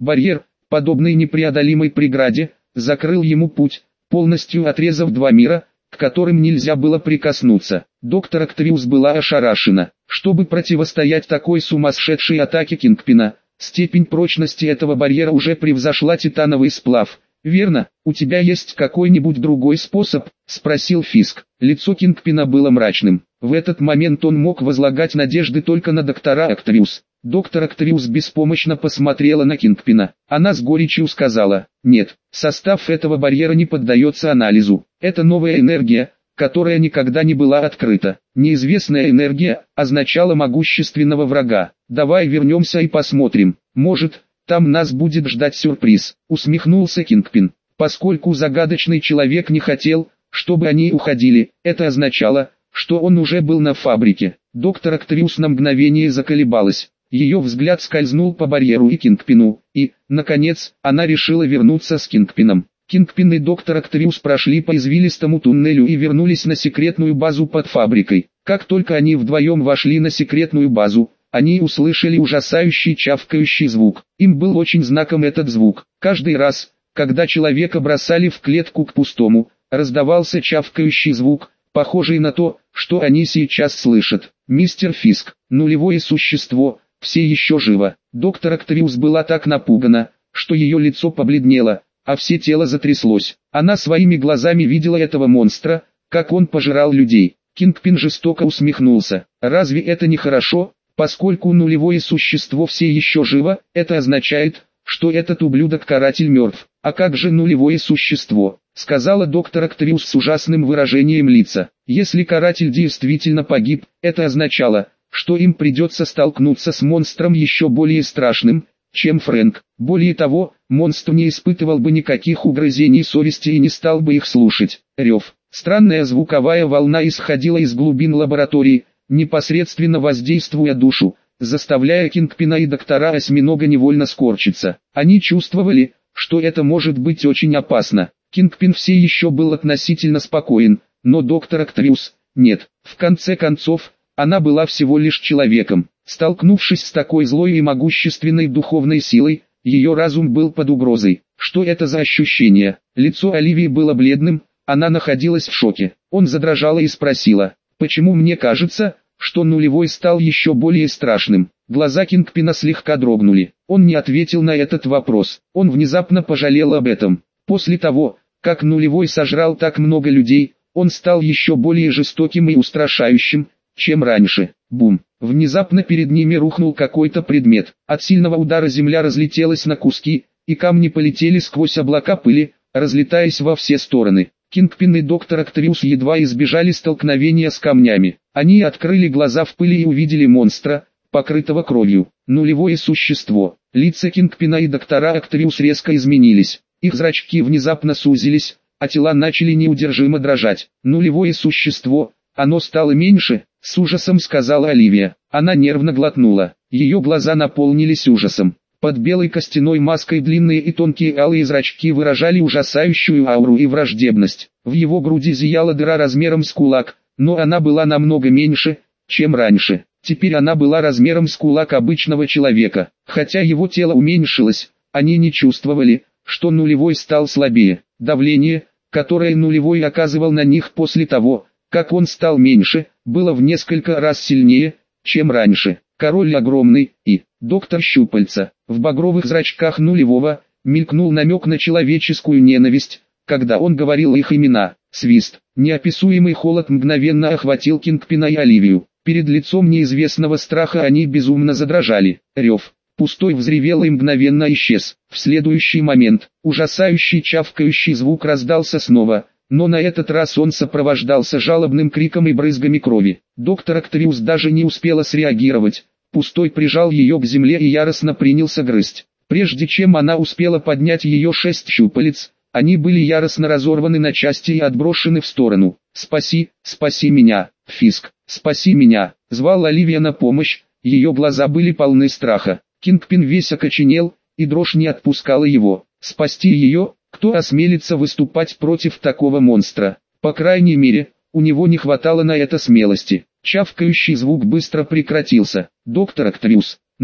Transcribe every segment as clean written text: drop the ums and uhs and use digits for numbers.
Барьер, подобный непреодолимой преграде, закрыл ему путь, полностью отрезав два мира, к которым нельзя было прикоснуться. Доктор Октавиус была ошарашена. Чтобы противостоять такой сумасшедшей атаке Кингпина, степень прочности этого барьера уже превзошла титановый сплав. «Верно, у тебя есть какой-нибудь другой способ?» – спросил Фиск. Лицо Кингпина было мрачным. В этот момент он мог возлагать надежды только на доктора Октавиус. Доктор Октавиус беспомощно посмотрела на Кингпина. Она с горечью сказала: «Нет, состав этого барьера не поддается анализу. Это новая энергия, которая никогда не была открыта. Неизвестная энергия означала могущественного врага. Давай вернемся и посмотрим. Может, там нас будет ждать сюрприз», — усмехнулся Кингпин. Поскольку загадочный человек не хотел, чтобы они уходили, это означало, что он уже был на фабрике. Доктор Октавиус на мгновение заколебалась. Ее взгляд скользнул по барьеру и Кингпину, и, наконец, она решила вернуться с Кингпином. Кингпин и доктор Октавиус прошли по извилистому туннелю и вернулись на секретную базу под фабрикой. Как только они вдвоем вошли на секретную базу, они услышали ужасающий чавкающий звук. Им был очень знаком этот звук. Каждый раз, когда человека бросали в клетку к пустому, раздавался чавкающий звук, похожий на то, что они сейчас слышат. «Мистер Фиск, нулевое существо, все еще живо». Доктор Октавиус была так напугана, что ее лицо побледнело, а все тело затряслось. Она своими глазами видела этого монстра, как он пожирал людей. Кингпин жестоко усмехнулся. «Разве это не хорошо? Поскольку нулевое существо все еще живо, это означает, что этот ублюдок-каратель мертв». «А как же нулевое существо?» — сказала доктор Октавиус с ужасным выражением лица. «Если каратель действительно погиб, это означало, что им придется столкнуться с монстром еще более страшным, чем Фрэнк. Более того, монстр не испытывал бы никаких угрызений совести и не стал бы их слушать». Рев. Странная звуковая волна исходила из глубин лаборатории, непосредственно воздействуя душу, заставляя Кингпина и доктора Осьминога невольно скорчиться. Они чувствовали, что это может быть очень опасно. Кингпин все еще был относительно спокоен, но доктор Октавиус – нет. В конце концов, она была всего лишь человеком. Столкнувшись с такой злой и могущественной духовной силой, ее разум был под угрозой. Что это за ощущение? Лицо Оливии было бледным, она находилась в шоке. Он задрожала и спросила: «Почему мне кажется, что нулевой стал еще более страшным?» Глаза Кингпина слегка дрогнули. Он не ответил на этот вопрос. Он внезапно пожалел об этом. После того, как нулевой сожрал так много людей, он стал еще более жестоким и устрашающим, чем раньше. Бум! Внезапно перед ними рухнул какой-то предмет. От сильного удара земля разлетелась на куски, и камни полетели сквозь облака пыли, разлетаясь во все стороны. Кингпин и доктор Октавиус едва избежали столкновения с камнями. Они открыли глаза в пыли и увидели монстра, покрытого кровью. Нулевое существо. Лица Кингпина и доктора Октавиус резко изменились. Их зрачки внезапно сузились, а тела начали неудержимо дрожать. Нулевое существо, оно стало меньше, с ужасом сказала Оливия. Она нервно глотнула. Ее глаза наполнились ужасом. Под белой костяной маской длинные и тонкие алые зрачки выражали ужасающую ауру и враждебность. В его груди зияла дыра размером с кулак, но она была намного меньше, чем раньше. Теперь она была размером с кулак обычного человека. Хотя его тело уменьшилось, они не чувствовали, что нулевой стал слабее. Давление, которое нулевой оказывал на них после того, как он стал меньше, было в несколько раз сильнее, чем раньше. Король огромный и доктор Щупальца. В багровых зрачках нулевого мелькнул намек на человеческую ненависть, когда он говорил их имена. Свист. Неописуемый холод мгновенно охватил Кингпина и Оливию. Перед лицом неизвестного страха они безумно задрожали. Рев. Пустой взревел и мгновенно исчез. В следующий момент ужасающий чавкающий звук раздался снова, но на этот раз он сопровождался жалобным криком и брызгами крови. Доктор Октавиус даже не успела среагировать. Пустой прижал ее к земле и яростно принялся грызть. Прежде чем она успела поднять ее 6 щупалец, они были яростно разорваны на части и отброшены в сторону. «Спаси, спаси меня, Фиск, спаси меня!» — звала Оливия на помощь, ее глаза были полны страха. Кингпин весь окоченел, и дрожь не отпускала его. Спасти ее? Кто осмелится выступать против такого монстра? По крайней мере, у него не хватало на это смелости. Чавкающий звук быстро прекратился. «Доктор Октавиус, ну,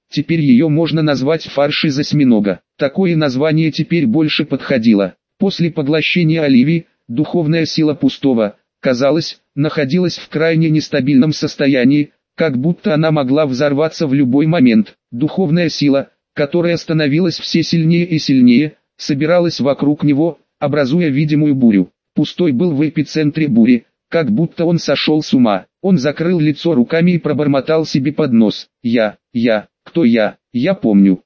теперь ее можно назвать фарш из осьминога. Такое название теперь больше подходило. После поглощения Оливии, духовная сила Пустого, казалось, находилась в крайне нестабильном состоянии, как будто она могла взорваться в любой момент. Духовная сила, которая становилась все сильнее и сильнее, собиралась вокруг него, образуя видимую бурю. Пустой был в эпицентре бури, как будто он сошел с ума. Он закрыл лицо руками и пробормотал себе под нос: кто я? Я помню,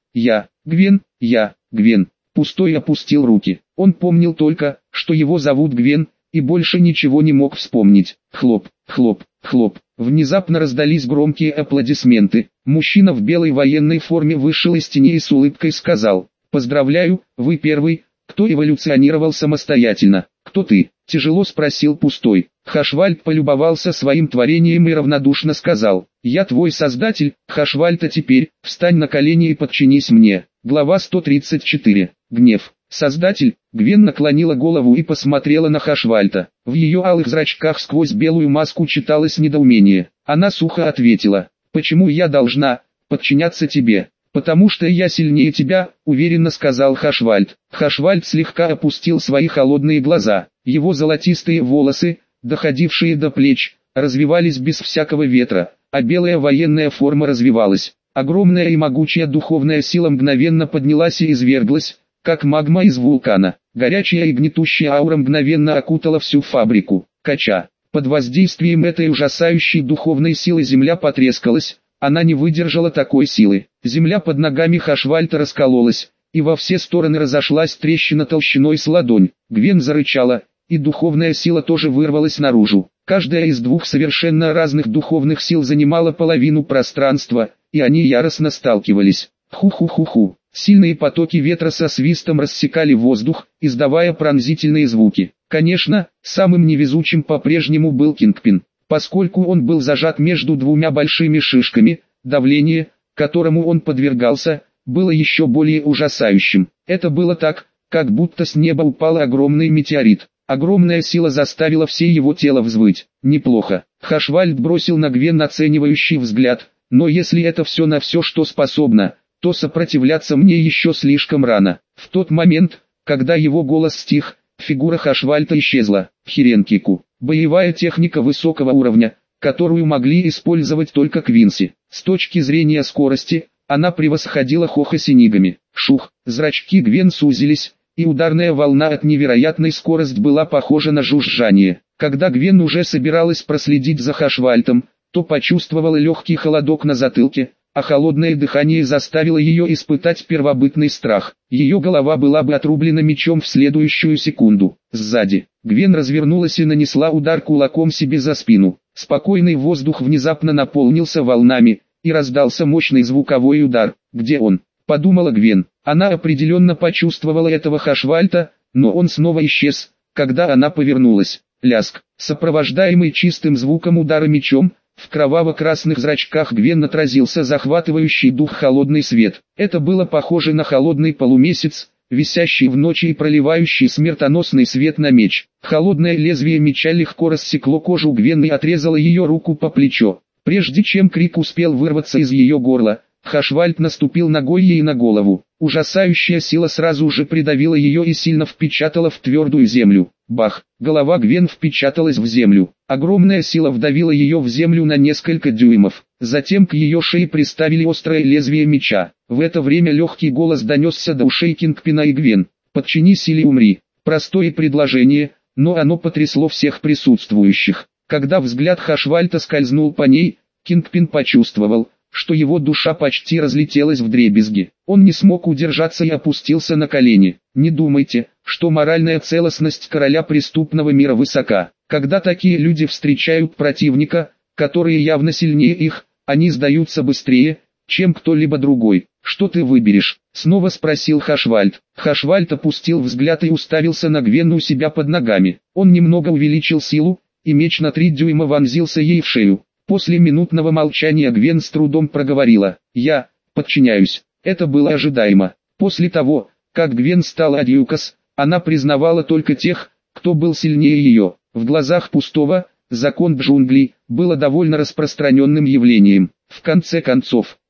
Гвен. Пустой опустил руки. Он помнил только, что его зовут Гвен, и больше ничего не мог вспомнить. Хлоп, хлоп, хлоп. Внезапно раздались громкие аплодисменты. Мужчина в белой военной форме вышел из тени и с улыбкой сказал: «Поздравляю, вы первый, кто эволюционировал самостоятельно». «Кто ты?» – тяжело спросил Пустой. Хашвальд полюбовался своим творением и равнодушно сказал: «Я твой создатель, Хашвальд, а теперь, встань на колени и подчинись мне». Глава 134. Гнев. Создатель. Гвен наклонила голову и посмотрела на Хашвальда. В ее алых зрачках сквозь белую маску читалось недоумение. Она сухо ответила: «Почему я должна подчиняться тебе?» «Потому что я сильнее тебя», — уверенно сказал Хашвальд. Хашвальд слегка опустил свои холодные глаза. Его золотистые волосы, доходившие до плеч, развивались без всякого ветра, а белая военная форма развивалась. Огромная и могучая духовная сила мгновенно поднялась и изверглась, как магма из вулкана. Горячая и гнетущая аура мгновенно окутала всю фабрику. Кача. Под воздействием этой ужасающей духовной силы земля потрескалась. Она не выдержала такой силы. Земля под ногами Хашвальда раскололась, и во все стороны разошлась трещина толщиной с ладонь. Гвен зарычала, и духовная сила тоже вырвалась наружу. Каждая из двух совершенно разных духовных сил занимала половину пространства, и они яростно сталкивались. Ху-ху-ху-ху. Сильные потоки ветра со свистом рассекали воздух, издавая пронзительные звуки. Конечно, самым невезучим по-прежнему был Кингпин. Поскольку он был зажат между двумя большими шишками, давление, которому он подвергался, было еще более ужасающим. Это было так, как будто с неба упал огромный метеорит. Огромная сила заставила все его тело взвыть. Неплохо. Хашвальд бросил на Гвен оценивающий взгляд. Но если это все на все, что способно, то сопротивляться мне еще слишком рано. В тот момент, когда его голос стих, фигура Хашвальда исчезла. Хиренкику. Боевая техника высокого уровня, которую могли использовать только Квинси. С точки зрения скорости, она превосходила Хоха Синигами. Шух, зрачки Гвен сузились, и ударная волна от невероятной скорости была похожа на жужжание. Когда Гвен уже собиралась проследить за Хашвальдом, то почувствовала легкий холодок на затылке, а холодное дыхание заставило ее испытать первобытный страх. Ее голова была бы отрублена мечом в следующую секунду. Сзади, Гвен развернулась и нанесла удар кулаком себе за спину. Спокойный воздух внезапно наполнился волнами, и раздался мощный звуковой удар. «Где он?» – подумала Гвен. Она определенно почувствовала этого Хашвальда, но он снова исчез, когда она повернулась. Ляск, сопровождаемый чистым звуком удара мечом, в кроваво-красных зрачках Гвен отразился захватывающий дух холодный свет. Это было похоже на холодный полумесяц, висящий в ночи и проливающий смертоносный свет на меч. Холодное лезвие меча легко рассекло кожу Гвен и отрезало ее руку по плечо. Прежде чем крик успел вырваться из ее горла, Хашвальд наступил ногой ей на голову. Ужасающая сила сразу же придавила ее и сильно впечатала в твердую землю. Бах! Голова Гвен впечаталась в землю. Огромная сила вдавила ее в землю на несколько дюймов. Затем к ее шее приставили острое лезвие меча. В это время легкий голос донесся до ушей Кингпина и Гвен. «Подчинись или умри». Простое предложение, но оно потрясло всех присутствующих. Когда взгляд Хашвальда скользнул по ней, Кингпин почувствовал, что его душа почти разлетелась вдребезги. Он не смог удержаться и опустился на колени. Не думайте, что моральная целостность короля преступного мира высока. Когда такие люди встречают противника, который явно сильнее их, они сдаются быстрее, чем кто-либо другой. «Что ты выберешь?» — снова спросил Хашвальд. Хашвальд опустил взгляд и уставился на Гвен у себя под ногами. Он немного увеличил силу, и меч на 3 дюйма вонзился ей в шею. После минутного молчания Гвен с трудом проговорила: «Я подчиняюсь». Это было ожидаемо. После того, как Гвен стала Адьюкас, она признавала только тех, кто был сильнее ее. В глазах Пустого, закон джунглей, было довольно распространенным явлением. В конце концов,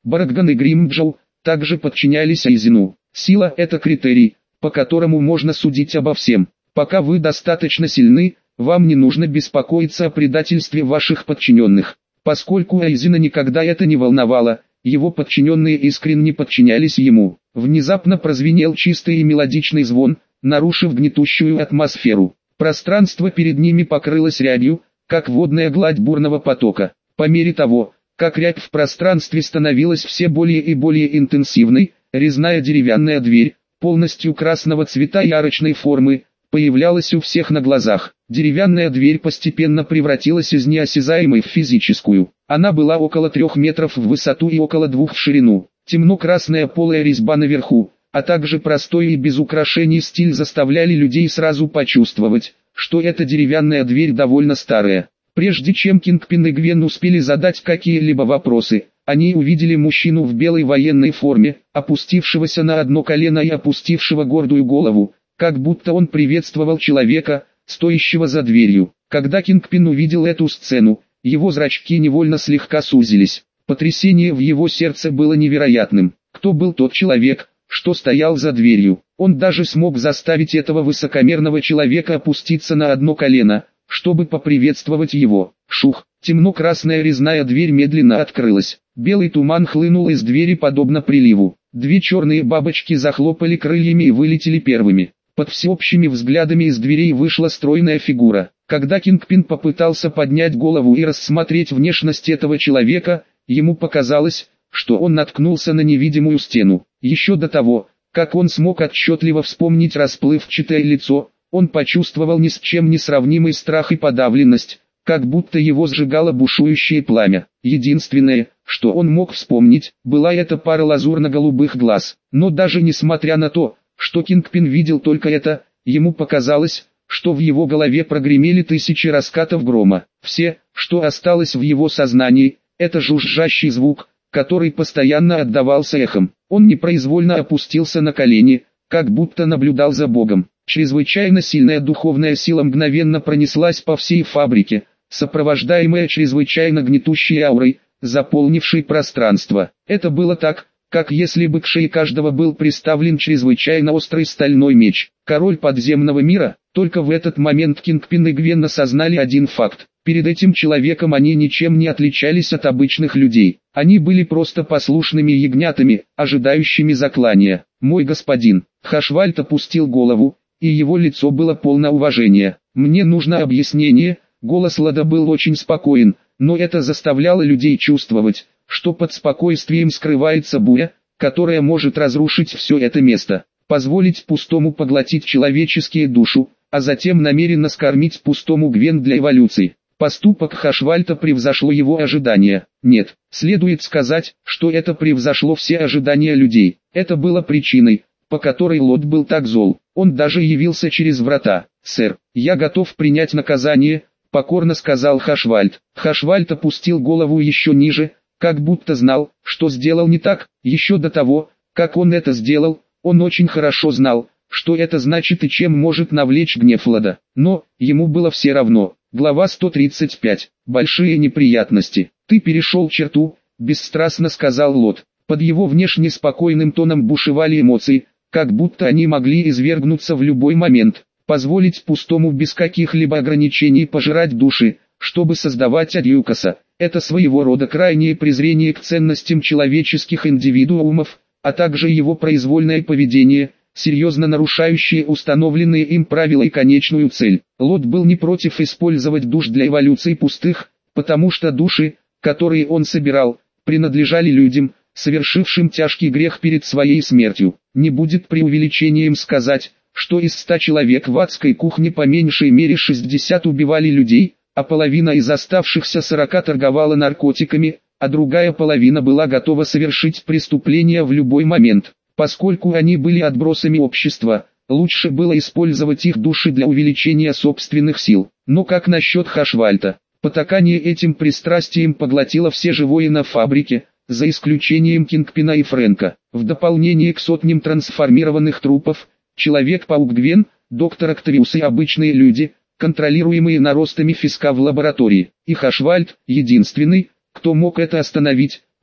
Бараган и Гримджоу также подчинялись Айзену. Сила – это критерий, по которому можно судить обо всем. Пока вы достаточно сильны, вам не нужно беспокоиться о предательстве ваших подчиненных. Поскольку Айзена никогда это не волновало, его подчиненные искренне подчинялись ему. Внезапно прозвенел чистый и мелодичный звон, нарушив гнетущую атмосферу. Пространство перед ними покрылось рябью, как водная гладь бурного потока. По мере того, как рябь в пространстве становилась все более и более интенсивной, резная деревянная дверь, полностью красного цвета и арочной формы, появлялась у всех на глазах. Деревянная дверь постепенно превратилась из неосязаемой в физическую. Она была около 3 метров в высоту и около 2 в ширину. Темно-красная полая резьба наверху, а также простой и без украшений стиль заставляли людей сразу почувствовать, что эта деревянная дверь довольно старая. Прежде чем Кингпин и Гвен успели задать какие-либо вопросы, они увидели мужчину в белой военной форме, опустившегося на одно колено и опустившего гордую голову, как будто он приветствовал человека, стоящего за дверью. Когда Кингпин увидел эту сцену, его зрачки невольно слегка сузились. Потрясение в его сердце было невероятным. Кто был тот человек, что стоял за дверью? Он даже смог заставить этого высокомерного человека опуститься на одно колено, чтобы поприветствовать его. Шух! Темно-красная резная дверь медленно открылась. Белый туман хлынул из двери подобно приливу. 2 черные бабочки захлопали крыльями и вылетели первыми. Под всеобщими взглядами из дверей вышла стройная фигура. Когда Кингпин попытался поднять голову и рассмотреть внешность этого человека, ему показалось, что он наткнулся на невидимую стену. Еще до того, как он смог отчетливо вспомнить расплывчатое лицо, он почувствовал ни с чем не сравнимый страх и подавленность, как будто его сжигало бушующее пламя. Единственное, что он мог вспомнить, была эта пара лазурно-голубых глаз. Но даже несмотря на то, что Кингпин видел только это, ему показалось, что в его голове прогремели тысячи раскатов грома. Все, что осталось в его сознании, это жужжащий звук, который постоянно отдавался эхом. Он непроизвольно опустился на колени, как будто наблюдал за Богом. Чрезвычайно сильная духовная сила мгновенно пронеслась по всей фабрике, сопровождаемая чрезвычайно гнетущей аурой, заполнившей пространство. Это было так, как если бы к шее каждого был приставлен чрезвычайно острый стальной меч. Король подземного мира. Только в этот момент Кингпин и Гвен осознали один факт. Перед этим человеком они ничем не отличались от обычных людей. Они были просто послушными ягнятами, ожидающими заклания. «Мой господин». Хашвальд опустил голову, и его лицо было полно уважения. «Мне нужно объяснение». Голос Лада был очень спокоен, но это заставляло людей чувствовать, что под спокойствием скрывается буря, которая может разрушить все это место. Позволить пустому поглотить человеческие душу, а затем намеренно скормить пустому Гвен для эволюции. Поступок Хашвальта превзошло его ожидания. Нет, следует сказать, что это превзошло все ожидания людей. Это было причиной, по которой Лот был так зол. Он даже явился через врата. «Сэр, я готов принять наказание», — покорно сказал Хашвальд. Хашвальд опустил голову еще ниже, как будто знал, что сделал не так. Еще до того, как он это сделал, он очень хорошо знал, что это значит и чем может навлечь гнев Лада. Но, ему было все равно. Глава 135. Большие неприятности. «Ты перешел черту», — бесстрастно сказал Лот. Под его внешне спокойным тоном бушевали эмоции, как будто они могли извергнуться в любой момент. Позволить пустому без каких-либо ограничений пожирать души, чтобы создавать Адьюкаса, это своего рода крайнее презрение к ценностям человеческих индивидуумов, а также его произвольное поведение, серьезно нарушающее установленные им правила и конечную цель. Лот был не против использовать душ для эволюции пустых, потому что души, которые он собирал, принадлежали людям, совершившим тяжкий грех перед своей смертью. Не будет преувеличением сказать, что из 100 человек в адской кухне по меньшей мере 60 убивали людей, а половина из оставшихся 40 торговала наркотиками, а другая половина была готова совершить преступление в любой момент. Поскольку они были отбросами общества, лучше было использовать их души для увеличения собственных сил. Но как насчет Хашвальта? Потакание этим пристрастием поглотило все живое на фабрике, за исключением Кингпина и Фрэнка. В дополнение к сотням трансформированных трупов, Человек-паук Гвен, доктор Октавиус и обычные люди, контролируемые наростами Фиска в лаборатории. И Хашвальд, единственный, кто мог это остановить,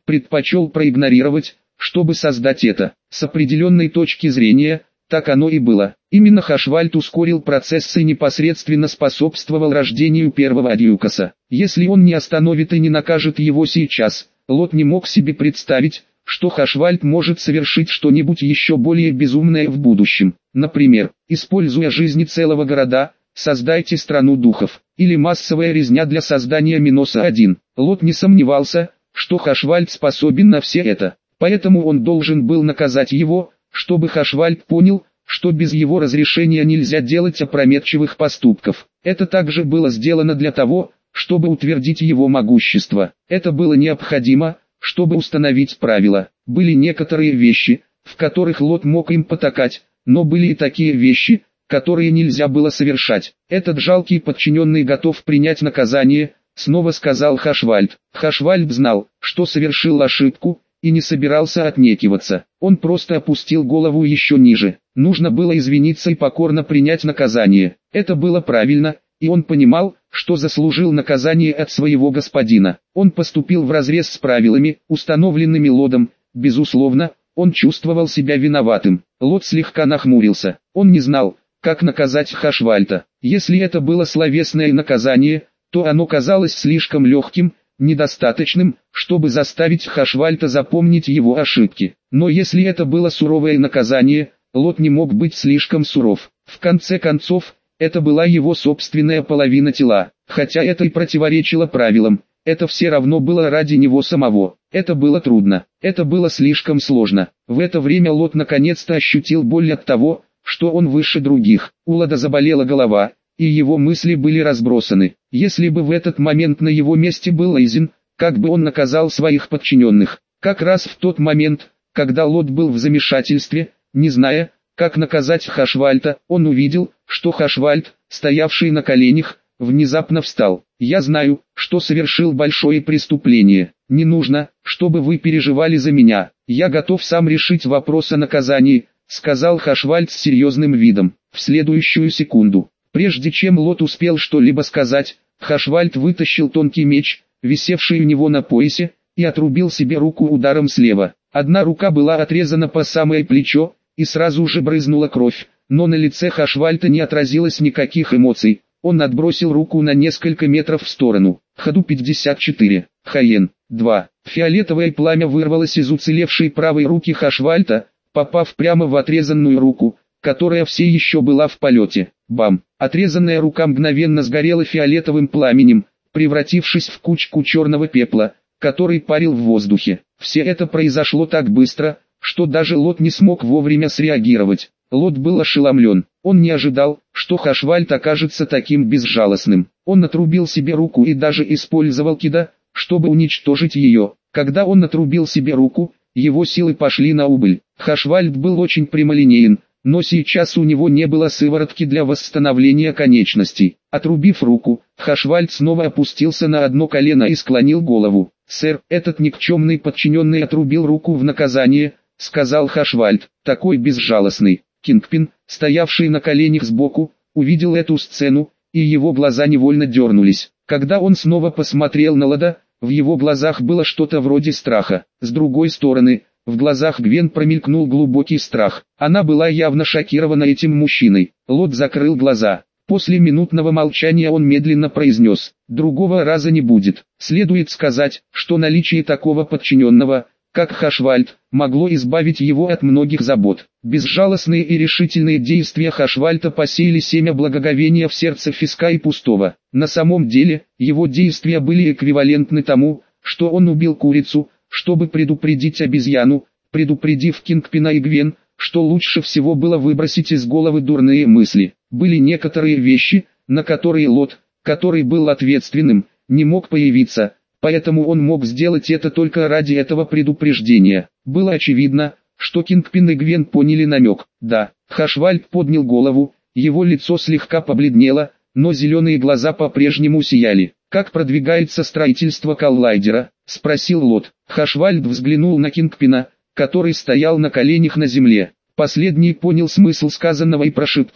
предпочел проигнорировать, чтобы создать это. С определенной точки зрения, так оно и было. Именно Хашвальд ускорил процесс и непосредственно способствовал рождению первого Адьюкаса. Если он не остановит и не накажет его сейчас, Лот не мог себе представить, что Хашвальд может совершить что-нибудь еще более безумное в будущем. Например, используя жизни целого города, создайте страну духов, или массовая резня для создания Миноса-1. Лот не сомневался, что Хашвальд способен на все это, поэтому он должен был наказать его, чтобы Хашвальд понял, что без его разрешения нельзя делать опрометчивых поступков. Это также было сделано для того, чтобы утвердить его могущество. Это было необходимо, чтобы установить правила. Были некоторые вещи, в которых Лот мог им потакать, но были и такие вещи, которые нельзя было совершать. Этот жалкий подчиненный готов принять наказание, снова сказал Хашвальд. Хашвальд знал, что совершил ошибку, и не собирался отнекиваться. Он просто опустил голову еще ниже. Нужно было извиниться и покорно принять наказание. Это было правильно, и он понимал, что заслужил наказание от своего господина. Он поступил вразрез с правилами, установленными Лотом. Безусловно, он чувствовал себя виноватым. Лот слегка нахмурился. Он не знал, как наказать Хашвальда. Если это было словесное наказание, то оно казалось слишком легким, недостаточным, чтобы заставить Хашвальда запомнить его ошибки. Но если это было суровое наказание, Лот не мог быть слишком суров. В конце концов, это была его собственная половина тела. Хотя это и противоречило правилам, это все равно было ради него самого. Это было трудно, это было слишком сложно. В это время Лот наконец-то ощутил боль от того, что он выше других. У Лота заболела голова, и его мысли были разбросаны. Если бы в этот момент на его месте был Эйзен, как бы он наказал своих подчиненных? Как раз в тот момент, когда Лот был в замешательстве, не зная, как наказать Хашвальда, он увидел, что Хашвальд, стоявший на коленях, внезапно встал. «Я знаю, что совершил большое преступление. Не нужно, чтобы вы переживали за меня. Я готов сам решить вопрос о наказании», сказал Хашвальд с серьезным видом. В следующую секунду, прежде чем Лот успел что-либо сказать, Хашвальд вытащил тонкий меч, висевший у него на поясе, и отрубил себе руку ударом слева. Одна рука была отрезана по самое плечо, и сразу же брызнула кровь, но на лице Хашвальда не отразилось никаких эмоций. Он отбросил руку на несколько метров в сторону. Ходу 54. Хаен. 2. Фиолетовое пламя вырвалось из уцелевшей правой руки Хашвальда, попав прямо в отрезанную руку, которая все еще была в полете. Бам! Отрезанная рука мгновенно сгорела фиолетовым пламенем, превратившись в кучку черного пепла, который парил в воздухе. Все это произошло так быстро, что даже Лот не смог вовремя среагировать. Лот был ошеломлен. Он не ожидал, что Хашвальд окажется таким безжалостным. Он отрубил себе руку и даже использовал кида, чтобы уничтожить ее. Когда он отрубил себе руку, его силы пошли на убыль. Хашвальд был очень прямолинеен, но сейчас у него не было сыворотки для восстановления конечностей. Отрубив руку, Хашвальд снова опустился на одно колено и склонил голову. «Сэр, этот никчемный подчиненный отрубил руку в наказание», — сказал Хашвальд, такой безжалостный. Кингпин, стоявший на коленях сбоку, увидел эту сцену, и его глаза невольно дернулись. Когда он снова посмотрел на Лота, в его глазах было что-то вроде страха. С другой стороны, в глазах Гвен промелькнул глубокий страх. Она была явно шокирована этим мужчиной. Лот закрыл глаза. После минутного молчания он медленно произнес: «Другого раза не будет». Следует сказать, что наличие такого подчиненного, как Хашвальд, могло избавить его от многих забот. Безжалостные и решительные действия Хашвальда посеяли семя благоговения в сердце Фиска и Пустого. На самом деле, его действия были эквивалентны тому, что он убил курицу, чтобы предупредить обезьяну, предупредив Кингпина и Гвен, что лучше всего было выбросить из головы дурные мысли. Были некоторые вещи, на которые Лот, который был ответственным, не мог появиться. Поэтому он мог сделать это только ради этого предупреждения. Было очевидно, что Кингпин и Гвен поняли намек. Да, Хашвальд поднял голову, его лицо слегка побледнело, но зеленые глаза по-прежнему сияли. «Как продвигается строительство коллайдера?» — спросил Лот. Хашвальд взглянул на Кингпина, который стоял на коленях на земле. Последний понял смысл сказанного и прошептал: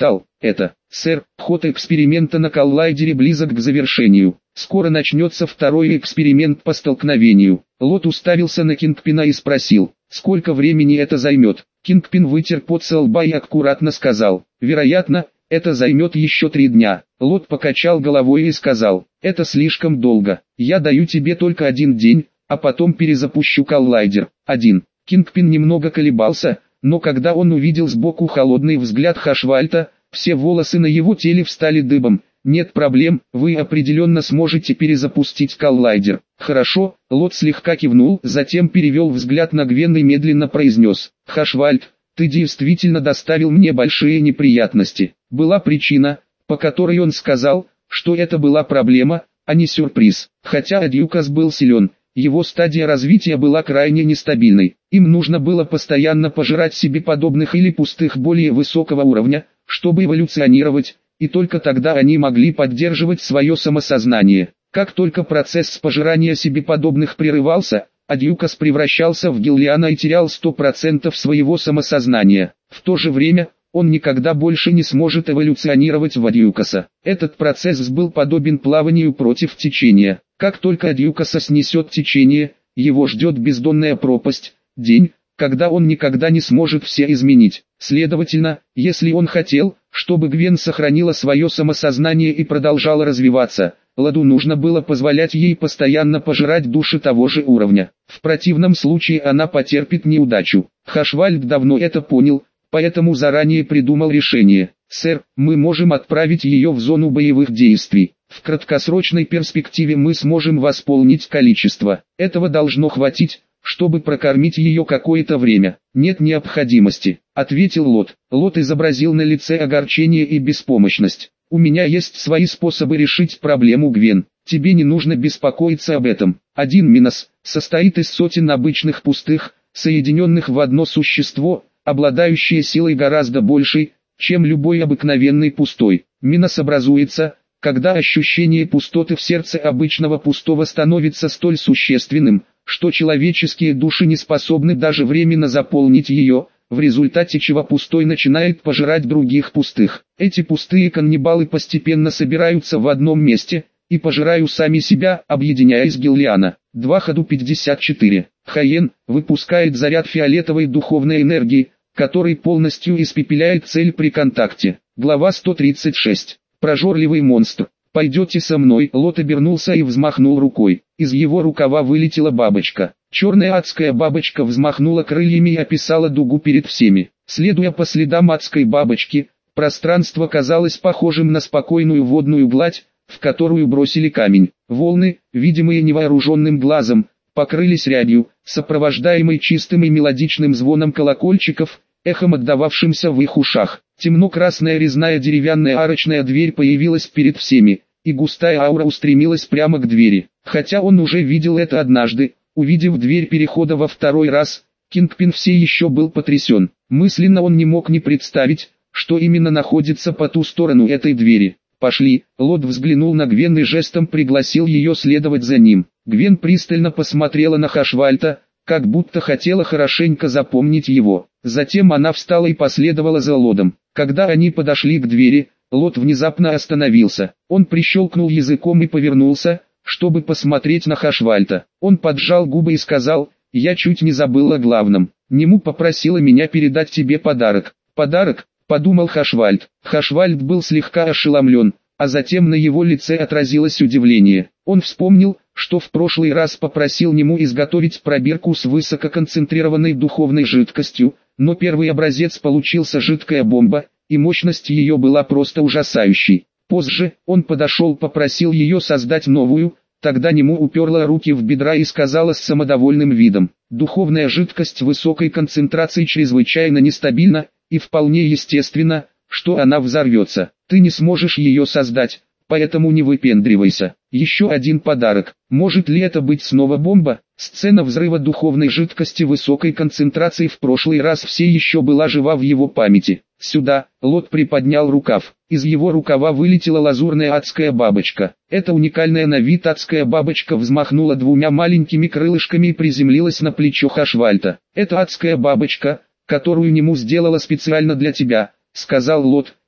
Сэр, ход эксперимента на коллайдере близок к завершению. Скоро начнется второй эксперимент по столкновению. Лот уставился на Кингпина и спросил, сколько времени это займет. Кингпин вытер пот со лба и аккуратно сказал, вероятно, это займет еще 3 дня. Лот покачал головой и сказал, это слишком долго. Я даю тебе только 1 день, а потом перезапущу коллайдер. 1. Кингпин немного колебался, но когда он увидел сбоку холодный взгляд Хашвальта, все волосы на его теле встали дыбом. Нет проблем, вы определенно сможете перезапустить коллайдер. Хорошо, Лот слегка кивнул, затем перевел взгляд на Гвен и медленно произнес. Хашвальт, ты действительно доставил мне большие неприятности. Была причина, по которой он сказал, что это была проблема, а не сюрприз. Хотя Адьюкас был силен, его стадия развития была крайне нестабильной. Им нужно было постоянно пожирать себе подобных или пустых более высокого уровня, чтобы эволюционировать, и только тогда они могли поддерживать свое самосознание. Как только процесс пожирания себе подобных прерывался, Адьюкас превращался в Гиллиана и терял 100% своего самосознания. В то же время, он никогда больше не сможет эволюционировать в Адьюкаса. Этот процесс был подобен плаванию против течения. Как только Адьюкаса снесет течение, его ждет бездонная пропасть, день, когда он никогда не сможет все изменить. Следовательно, если он хотел, чтобы Гвен сохранила свое самосознание и продолжала развиваться, Ладу нужно было позволять ей постоянно пожирать души того же уровня. В противном случае она потерпит неудачу. Хашвальд давно это понял, поэтому заранее придумал решение. «Сэр, мы можем отправить ее в зону боевых действий. В краткосрочной перспективе мы сможем восполнить количество. Этого должно хватить, чтобы прокормить ее какое-то время». «Нет необходимости», — ответил Лот. Лот изобразил на лице огорчение и беспомощность. «У меня есть свои способы решить проблему, Гвен. Тебе не нужно беспокоиться об этом. 1 Минос состоит из сотен обычных пустых, соединенных в одно существо, обладающее силой гораздо большей, чем любой обыкновенный пустой. Минос образуется, когда ощущение пустоты в сердце обычного пустого становится столь существенным, что человеческие души не способны даже временно заполнить ее, в результате чего пустой начинает пожирать других пустых. Эти пустые каннибалы постепенно собираются в одном месте, и пожирают сами себя, объединяясь Гиллиана. 2 ходу 54. Хаен выпускает заряд фиолетовой духовной энергии, который полностью испепеляет цель при контакте. Глава 136. Прожорливый монстр. «Пойдете со мной?» Лот обернулся и взмахнул рукой. Из его рукава вылетела бабочка. Черная адская бабочка взмахнула крыльями и описала дугу перед всеми. Следуя по следам адской бабочки, пространство казалось похожим на спокойную водную гладь, в которую бросили камень. Волны, видимые невооруженным глазом, покрылись рябью, сопровождаемой чистым и мелодичным звоном колокольчиков, эхом отдававшимся в их ушах. Темно-красная резная деревянная арочная дверь появилась перед всеми, и густая аура устремилась прямо к двери. Хотя он уже видел это однажды, увидев дверь перехода во второй раз, Кингпин все еще был потрясен. Мысленно он не мог не представить, что именно находится по ту сторону этой двери. «Пошли», Лот взглянул на Гвен и жестом пригласил ее следовать за ним. Гвен пристально посмотрела на Хашвальта, как будто хотела хорошенько запомнить его. Затем она встала и последовала за Лотом. Когда они подошли к двери, Лот внезапно остановился. Он прищелкнул языком и повернулся, чтобы посмотреть на Хашвальта. Он поджал губы и сказал, «Я чуть не забыл о главном. Нему попросила меня передать тебе подарок». «Подарок?» — подумал Хашвальт. Хашвальт был слегка ошеломлен, а затем на его лице отразилось удивление. Он вспомнил, что в прошлый раз попросил Нему изготовить пробирку с высококонцентрированной духовной жидкостью, но первый образец получился жидкая бомба, и мощность ее была просто ужасающей. Позже, он попросил ее создать новую, тогда Нему уперла руки в бедра и сказала с самодовольным видом, «Духовная жидкость высокой концентрации чрезвычайно нестабильна, и вполне естественно, что она взорвется. Ты не сможешь ее создать, поэтому не выпендривайся». Еще один подарок. Может ли это быть снова бомба? Сцена взрыва духовной жидкости высокой концентрации в прошлый раз все еще была жива в его памяти. «Сюда», Лот приподнял рукав. Из его рукава вылетела лазурная адская бабочка. Эта уникальная на вид адская бабочка взмахнула 2 маленькими крылышками и приземлилась на плечо Хашвальта. «Это адская бабочка, которую Нему сделала специально для тебя», — сказал Лот,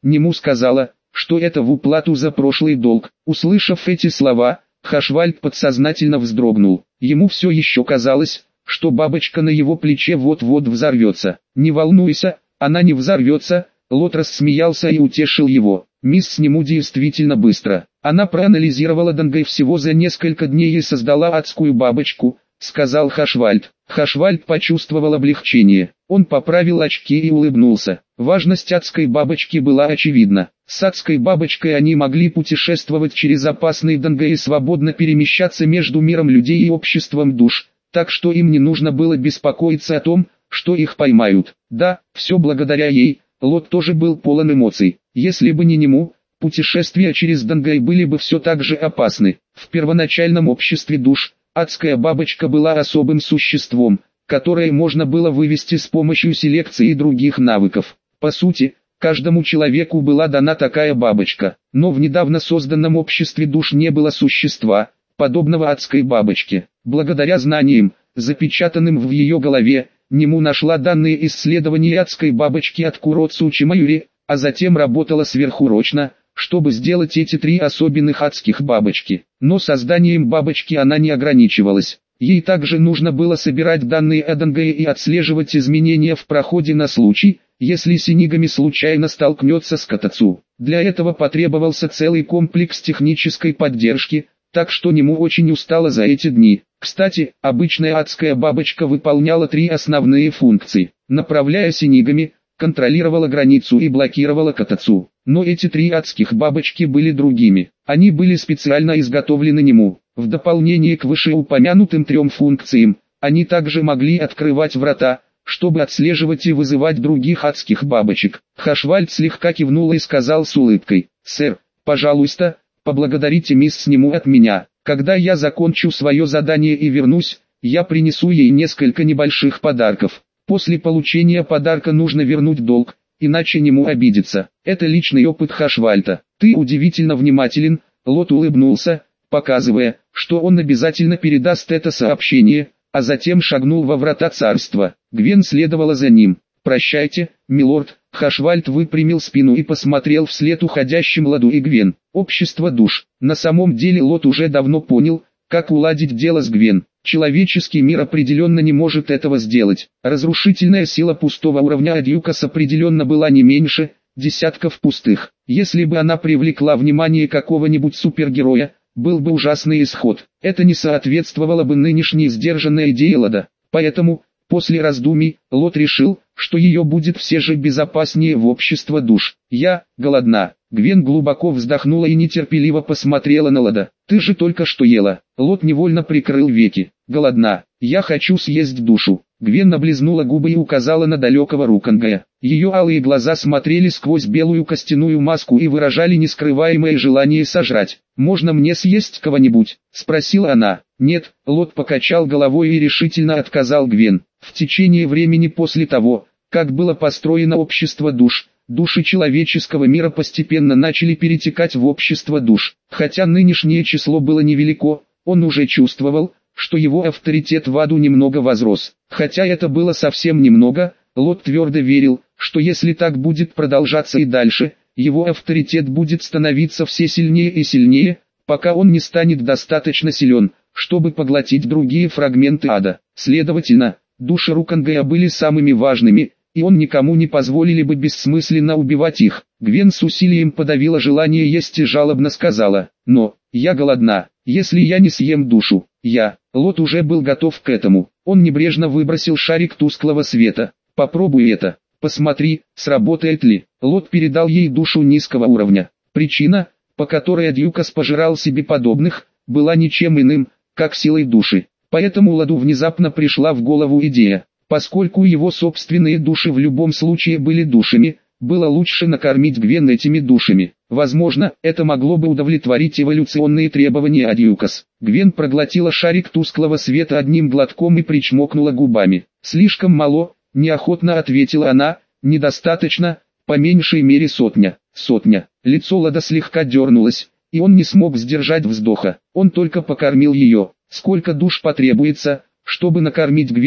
Нему сказала, что это в уплату за прошлый долг. Услышав эти слова, Хашвальд подсознательно вздрогнул. Ему все еще казалось, что бабочка на его плече вот-вот взорвется. «Не волнуйся, она не взорвется», — Лот рассмеялся и утешил его. «Мисс Снему действительно быстро. Она проанализировала Дангай всего за несколько дней и создала адскую бабочку», — сказал Хашвальд. Хашвальд почувствовал облегчение. Он поправил очки и улыбнулся. Важность адской бабочки была очевидна. С адской бабочкой они могли путешествовать через опасные Дангай и свободно перемещаться между миром людей и обществом душ, так что им не нужно было беспокоиться о том, что их поймают. Да, все благодаря ей. Лот тоже был полон эмоций. Если бы не нему, путешествия через Дангай были бы все так же опасны. В первоначальном обществе душ, адская бабочка была особым существом, которое можно было вывести с помощью селекции и других навыков. По сути, каждому человеку была дана такая бабочка, но в недавно созданном обществе душ не было существа, подобного адской бабочке. Благодаря знаниям, запечатанным в ее голове, Нему нашла данные исследований адской бабочки от Куроцу Чимаюри, а затем работала сверхурочно, чтобы сделать эти 3 особенных адских бабочки. Но созданием бабочки она не ограничивалась. Ей также нужно было собирать данные о Дангае и отслеживать изменения в проходе на случай, если Синигами случайно столкнется с Катацу. Для этого потребовался целый комплекс технической поддержки, так что Нему очень устала за эти дни. Кстати, обычная адская бабочка выполняла 3 основные функции. Направляя Синигами, контролировала границу и блокировала Катацу. Но эти 3 адских бабочки были другими. Они были специально изготовлены Нему. В дополнение к вышеупомянутым 3 функциям, они также могли открывать врата, чтобы отслеживать и вызывать других адских бабочек. Хашвальд слегка кивнул и сказал с улыбкой: «Сэр, пожалуйста, поблагодарите мисс Снему от меня. Когда я закончу свое задание и вернусь, я принесу ей несколько небольших подарков. После получения подарка нужно вернуть долг, иначе Нему обидится. Это личный опыт Хашвальда. Ты удивительно внимателен», — Лот улыбнулся, показывая, что он обязательно передаст это сообщение, а затем шагнул во врата царства. Гвен следовала за ним. «Прощайте, милорд», — Хашвальд выпрямил спину и посмотрел вслед уходящим Ладу и Гвен. Общество душ. На самом деле Лот уже давно понял, как уладить дело с Гвен. Человеческий мир определенно не может этого сделать. Разрушительная сила пустого уровня Адьюкас определенно была не меньше десятков пустых. Если бы она привлекла внимание какого-нибудь супергероя, был бы ужасный исход. Это не соответствовало бы нынешней сдержанной идее Лада. Поэтому, после раздумий, Лот решил, что ее будет все же безопаснее в общество душ. «Я голодна». Гвен глубоко вздохнула и нетерпеливо посмотрела на Лада. «Ты же только что ела». Лот невольно прикрыл веки. «Голодна. Я хочу съесть душу». Гвен облизнула губы и указала на далекого Рукангая. Ее алые глаза смотрели сквозь белую костяную маску и выражали нескрываемое желание сожрать. «Можно мне съесть кого-нибудь?» — спросила она. «Нет», — Лот покачал головой и решительно отказал Гвен. В течение времени после того, как было построено общество душ, души человеческого мира постепенно начали перетекать в общество душ. Хотя нынешнее число было невелико, он уже чувствовал, что его авторитет в аду немного возрос. Хотя это было совсем немного, Лот твердо верил, что если так будет продолжаться и дальше, его авторитет будет становиться все сильнее и сильнее, пока он не станет достаточно силен, чтобы поглотить другие фрагменты ада. Следовательно, души Рукангая были самыми важными, и он никому не позволили бы бессмысленно убивать их. Гвен с усилием подавила желание есть и жалобно сказала: «Но, я голодна, если я не съем душу, я...» Лот уже был готов к этому. Он небрежно выбросил шарик тусклого света. «Попробуй это, посмотри, сработает ли». Лот передал ей душу низкого уровня. Причина, по которой Адьюкас пожирал себе подобных, была ничем иным, как силой души. Поэтому Ладу внезапно пришла в голову идея. Поскольку его собственные души в любом случае были душами, было лучше накормить Гвен этими душами. Возможно, это могло бы удовлетворить эволюционные требования Адьюкас. Гвен проглотила шарик тусклого света одним глотком и причмокнула губами. «Слишком мало», — неохотно ответила она, — «недостаточно, по меньшей мере сотня». «Сотня». Лицо Лада слегка дернулось, и он не смог сдержать вздоха. Он только покормил ее. «Сколько душ потребуется, чтобы накормить Гвен?»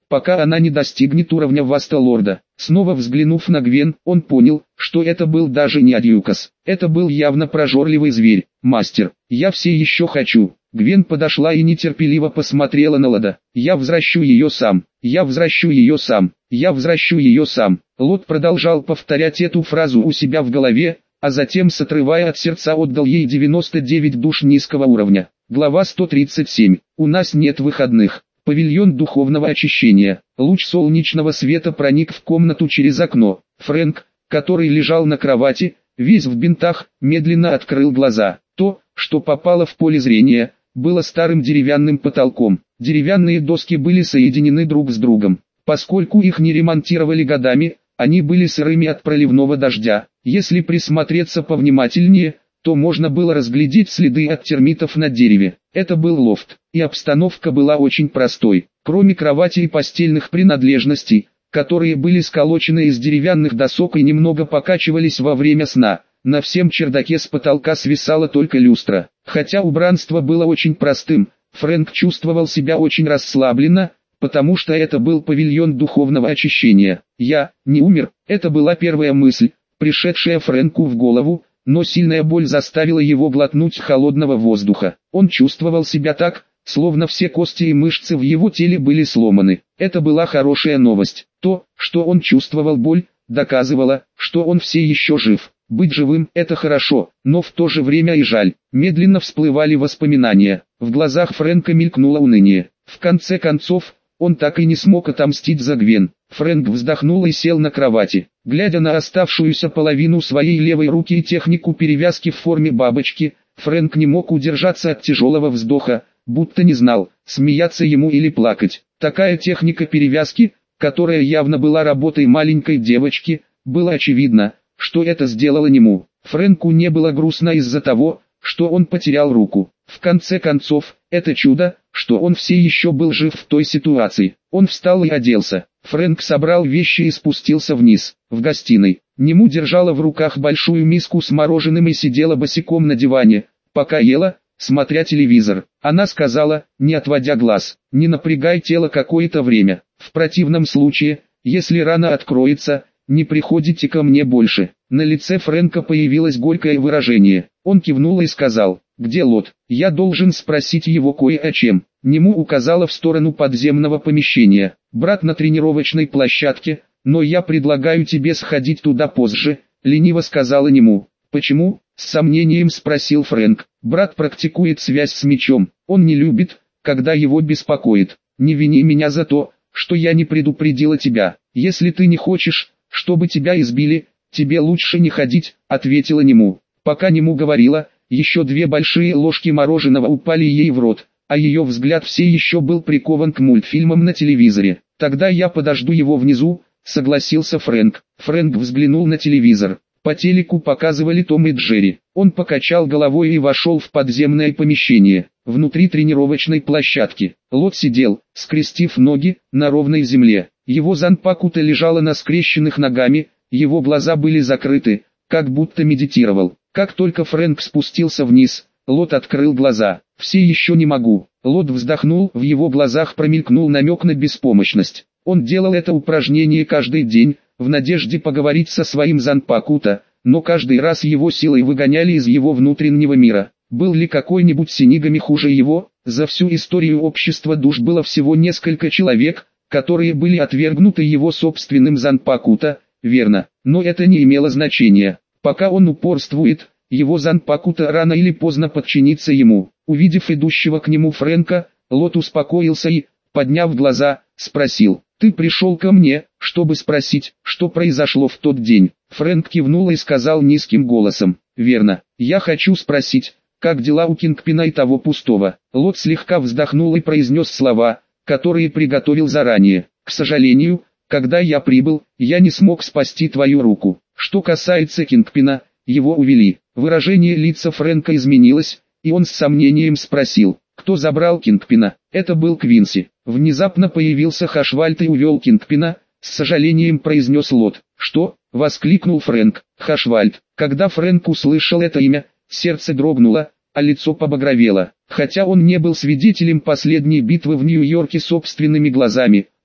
пока она не достигнет уровня Васталорда. Снова взглянув на Гвен, он понял, что это был даже не Адьюкас. Это был явно прожорливый зверь. «Мастер, я все еще хочу». Гвен подошла и нетерпеливо посмотрела на Лода. «Я возвращу ее сам. Я возвращу ее сам. Я возвращу ее сам». Лод продолжал повторять эту фразу у себя в голове, а затем, с отрывая от сердца, отдал ей 99 душ низкого уровня. Глава 137. У нас нет выходных. Павильон духовного очищения. Луч солнечного света проник в комнату через окно. Фрэнк, который лежал на кровати, весь в бинтах, медленно открыл глаза. То, что попало в поле зрения, было старым деревянным потолком. Деревянные доски были соединены друг с другом. Поскольку их не ремонтировали годами, они были сырыми от проливного дождя. Если присмотреться повнимательнее, то можно было разглядеть следы от термитов на дереве. Это был лофт, и обстановка была очень простой. Кроме кровати и постельных принадлежностей, которые были сколочены из деревянных досок и немного покачивались во время сна, на всем чердаке с потолка свисала только люстра. Хотя убранство было очень простым, Фрэнк чувствовал себя очень расслабленно, потому что это был павильон духовного очищения. «Я не умер», это была первая мысль, пришедшая Фрэнку в голову, но сильная боль заставила его глотнуть холодного воздуха. Он чувствовал себя так, словно все кости и мышцы в его теле были сломаны. Это была хорошая новость. То, что он чувствовал боль, доказывало, что он все еще жив. Быть живым – это хорошо, но в то же время и жаль. Медленно всплывали воспоминания. В глазах Фрэнка мелькнуло уныние. В конце концов, он так и не смог отомстить за Гвен. Фрэнк вздохнул и сел на кровати. Глядя на оставшуюся половину своей левой руки и технику перевязки в форме бабочки, Фрэнк не мог удержаться от тяжелого вздоха, будто не знал, смеяться ему или плакать. Такая техника перевязки, которая явно была работой маленькой девочки, было очевидно, что это сделало нему. Фрэнку не было грустно из-за того, что он потерял руку. В конце концов, это чудо, что он все еще был жив в той ситуации. Он встал и оделся. Фрэнк собрал вещи и спустился вниз. В гостиной. Нему держала в руках большую миску с мороженым и сидела босиком на диване, пока ела, смотря телевизор. Она сказала, не отводя глаз: «Не напрягай тело какое-то время. В противном случае, если рана откроется, не приходите ко мне больше». На лице Фрэнка появилось горькое выражение. Он кивнул и сказал: «Где Лот? Я должен спросить его кое о чем». Нему указала в сторону подземного помещения. «Брат на тренировочной площадке, но я предлагаю тебе сходить туда позже», — лениво сказала Нему. «Почему?» — с сомнением спросил Фрэнк. «Брат практикует связь с мечом. Он не любит, когда его беспокоит. Не вини меня за то, что я не предупредила тебя. Если ты не хочешь, чтобы тебя избили, тебе лучше не ходить», — ответила Нему. Пока Нему говорила, еще 2 большие ложки мороженого упали ей в рот, а ее взгляд все еще был прикован к мультфильмам на телевизоре. «Тогда я подожду его внизу», — согласился Фрэнк. Фрэнк взглянул на телевизор. По телеку показывали Том и Джерри. Он покачал головой и вошел в подземное помещение. Внутри тренировочной площадки Лот сидел, скрестив ноги, на ровной земле. Его занпакута лежала на скрещенных ногами, его глаза были закрыты, как будто медитировал. Как только Фрэнк спустился вниз, Лот открыл глаза. «Все еще не могу». Лот вздохнул, в его глазах промелькнул намек на беспомощность. Он делал это упражнение каждый день, в надежде поговорить со своим занпакута, но каждый раз его силой выгоняли из его внутреннего мира. Был ли какой-нибудь Синигами хуже его? За всю историю общества душ было всего несколько человек, которые были отвергнуты его собственным занпакута, верно, но это не имело значения. Пока он упорствует, его занпакута рано или поздно подчинится ему. Увидев идущего к нему Фрэнка, Лот успокоился и, подняв глаза, спросил: «Ты пришел ко мне, чтобы спросить, что произошло в тот день?» Фрэнк кивнул и сказал низким голосом: «Верно, я хочу спросить, как дела у Кингпина и того пустого». Лот слегка вздохнул и произнес слова, которые приготовил заранее: «К сожалению, когда я прибыл, я не смог спасти твою руку. Что касается Кингпина, его увели». Выражение лица Фрэнка изменилось, и он с сомнением спросил: «Кто забрал Кингпина?» «Это был Квинси. Внезапно появился Хашвальд и увел Кингпина», — с сожалением произнес Лот. «Что?» — воскликнул Фрэнк. «Хашвальд». Когда Фрэнк услышал это имя, сердце дрогнуло, а лицо побагровело. Хотя он не был свидетелем последней битвы в Нью-Йорке собственными глазами,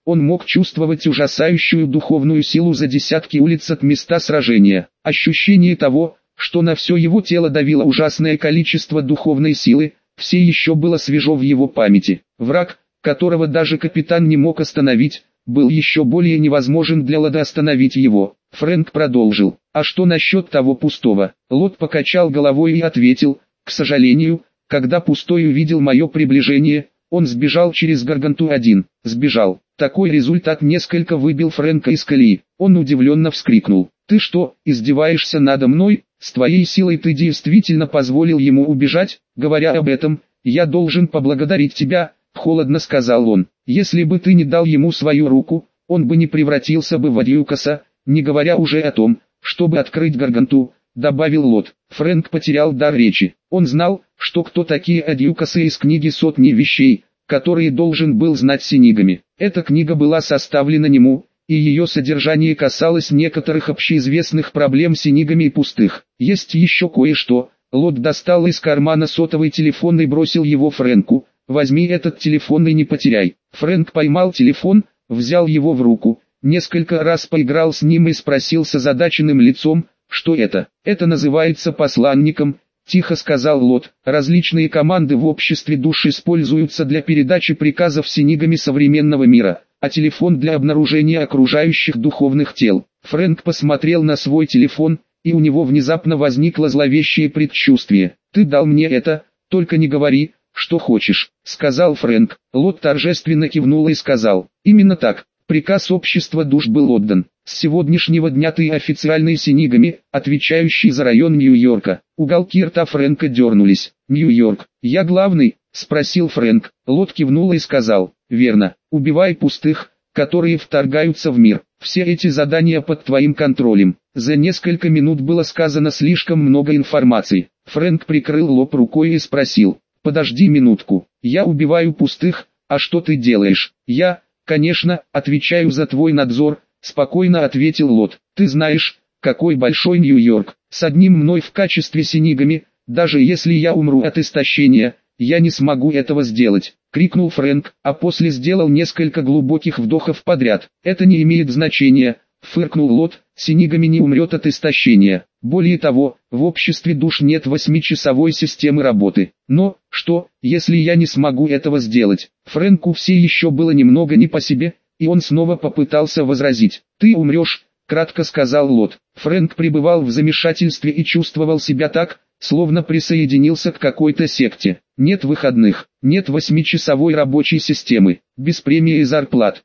Он мог чувствовать ужасающую духовную силу за десятки улиц от места сражения. Ощущение того, что на все его тело давило ужасное количество духовной силы, все еще было свежо в его памяти. Враг, которого даже капитан не мог остановить, был еще более невозможен для Лода остановить его. Фрэнк продолжил: «А что насчет того пустого?» Лод покачал головой и ответил: «К сожалению, когда пустой увидел мое приближение, он сбежал через Гарганту-1. Сбежал». Такой результат несколько выбил Фрэнка из колеи. Он удивленно вскрикнул: «Ты что, издеваешься надо мной? С твоей силой ты действительно позволил ему убежать?» «Говоря об этом, я должен поблагодарить тебя», — холодно сказал он. «Если бы ты не дал ему свою руку, он бы не превратился бы в Адьюкаса, не говоря уже о том, чтобы открыть Гарганту», — добавил Лод. Фрэнк потерял дар речи. Он знал, что кто такие Адьюкасы из книги «Сотни вещей», которые должен был знать Синигами. Эта книга была составлена нему, и ее содержание касалось некоторых общеизвестных проблем Синигами и пустых. «Есть еще кое-что». Лод достал из кармана сотовый телефон и бросил его Фрэнку. «Возьми этот телефон и не потеряй». Фрэнк поймал телефон, взял его в руку, несколько раз поиграл с ним и спросил с озадаченным лицом: «Что это?» «Это называется посланником», — тихо сказал Лод. «Различные команды в обществе душ используются для передачи приказов Синигами современного мира, а телефон для обнаружения окружающих духовных тел». Фрэнк посмотрел на свой телефон, и у него внезапно возникло зловещее предчувствие. «Ты дал мне это, только не говори, что хочешь», — сказал Фрэнк. Лод торжественно кивнул и сказал: «Именно так, приказ общества душ был отдан. С сегодняшнего дня ты официальный Синигами, отвечающий за район Нью-Йорка». Уголки рта Фрэнка дернулись. «Нью-Йорк, я главный?» — спросил Фрэнк. Лод кивнул и сказал: «Верно, убивай пустых, которые вторгаются в мир. Все эти задания под твоим контролем». За несколько минут было сказано слишком много информации. Фрэнк прикрыл лоб рукой и спросил: «Подожди минутку, я убиваю пустых, а что ты делаешь?» «Я, конечно, отвечаю за твой надзор», — спокойно ответил Лод. «Ты знаешь, какой большой Нью-Йорк. С одним мной в качестве Синигами, даже если я умру от истощения, я не смогу этого сделать», — крикнул Фрэнк, а после сделал несколько глубоких вдохов подряд. «Это не имеет значения», — фыркнул Лод. «Синигами не умрет от истощения. Более того, в обществе душ нет 8-часовой системы работы. Но, что, если я не смогу этого сделать?» Фрэнку все еще было немного не по себе, и он снова попытался возразить. «Ты умрешь», — кратко сказал Лод. Фрэнк пребывал в замешательстве и чувствовал себя так, словно присоединился к какой-то секте. Нет выходных, нет 8-часовой рабочей системы, без премии и зарплат,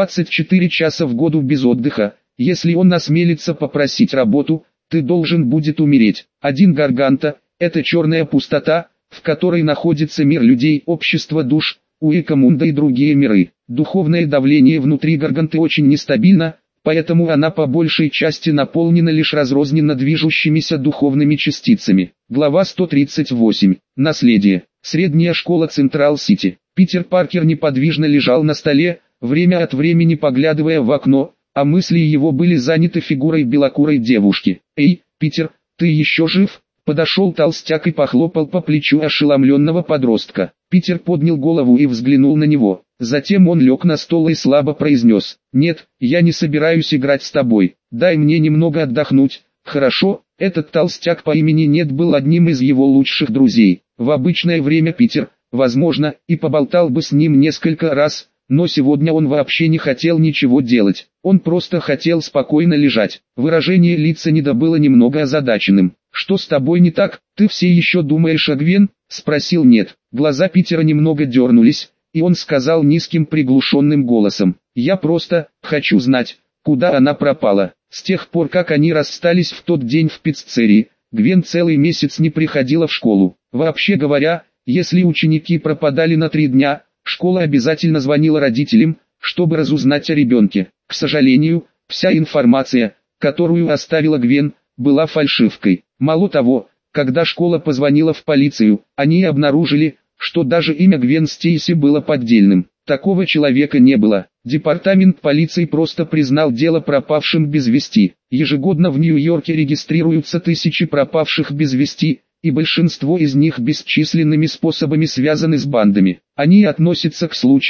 24 часа в году без отдыха. Если он осмелится попросить работу, ты должен будет умереть. Один Гарганта — это черная пустота, в которой находится мир людей, общество душ, Уикамунда и другие миры. Духовное давление внутри Гарганты очень нестабильно, поэтому она по большей части наполнена лишь разрозненно движущимися духовными частицами. Глава 138. Наследие. Средняя школа Централ-Сити. Питер Паркер неподвижно лежал на столе, время от времени поглядывая в окно, а мысли его были заняты фигурой белокурой девушки. «Эй, Питер, ты еще жив?» Подошел толстяк и похлопал по плечу ошеломленного подростка. Питер поднял голову и взглянул на него. Затем он лег на стол и слабо произнес: «Нет, я не собираюсь играть с тобой. Дай мне немного отдохнуть, хорошо?» Этот толстяк по имени Нед был одним из его лучших друзей. В обычное время Питер, возможно, и поболтал бы с ним несколько раз, но сегодня он вообще не хотел ничего делать. Он просто хотел спокойно лежать. Выражение лица Неда было немного озадаченным. «Что с тобой не так? Ты все еще думаешь о Гвен?» — спросил Нед. Глаза Питера немного дернулись, и он сказал низким приглушенным голосом: «Я просто хочу знать, куда она пропала». С тех пор, как они расстались в тот день в Пиццерии, Гвен целый месяц не приходила в школу. Вообще говоря, если ученики пропадали на 3 дня, школа обязательно звонила родителям, чтобы разузнать о ребенке. К сожалению, вся информация, которую оставила Гвен, была фальшивкой. Мало того, когда школа позвонила в полицию, они обнаружили, что даже имя Гвен Стейси было поддельным. Такого человека не было. Департамент полиции просто признал дело пропавшим без вести. Ежегодно в Нью-Йорке регистрируются тысячи пропавших без вести, и большинство из них бесчисленными способами связаны с бандами. Они относятся к случаям,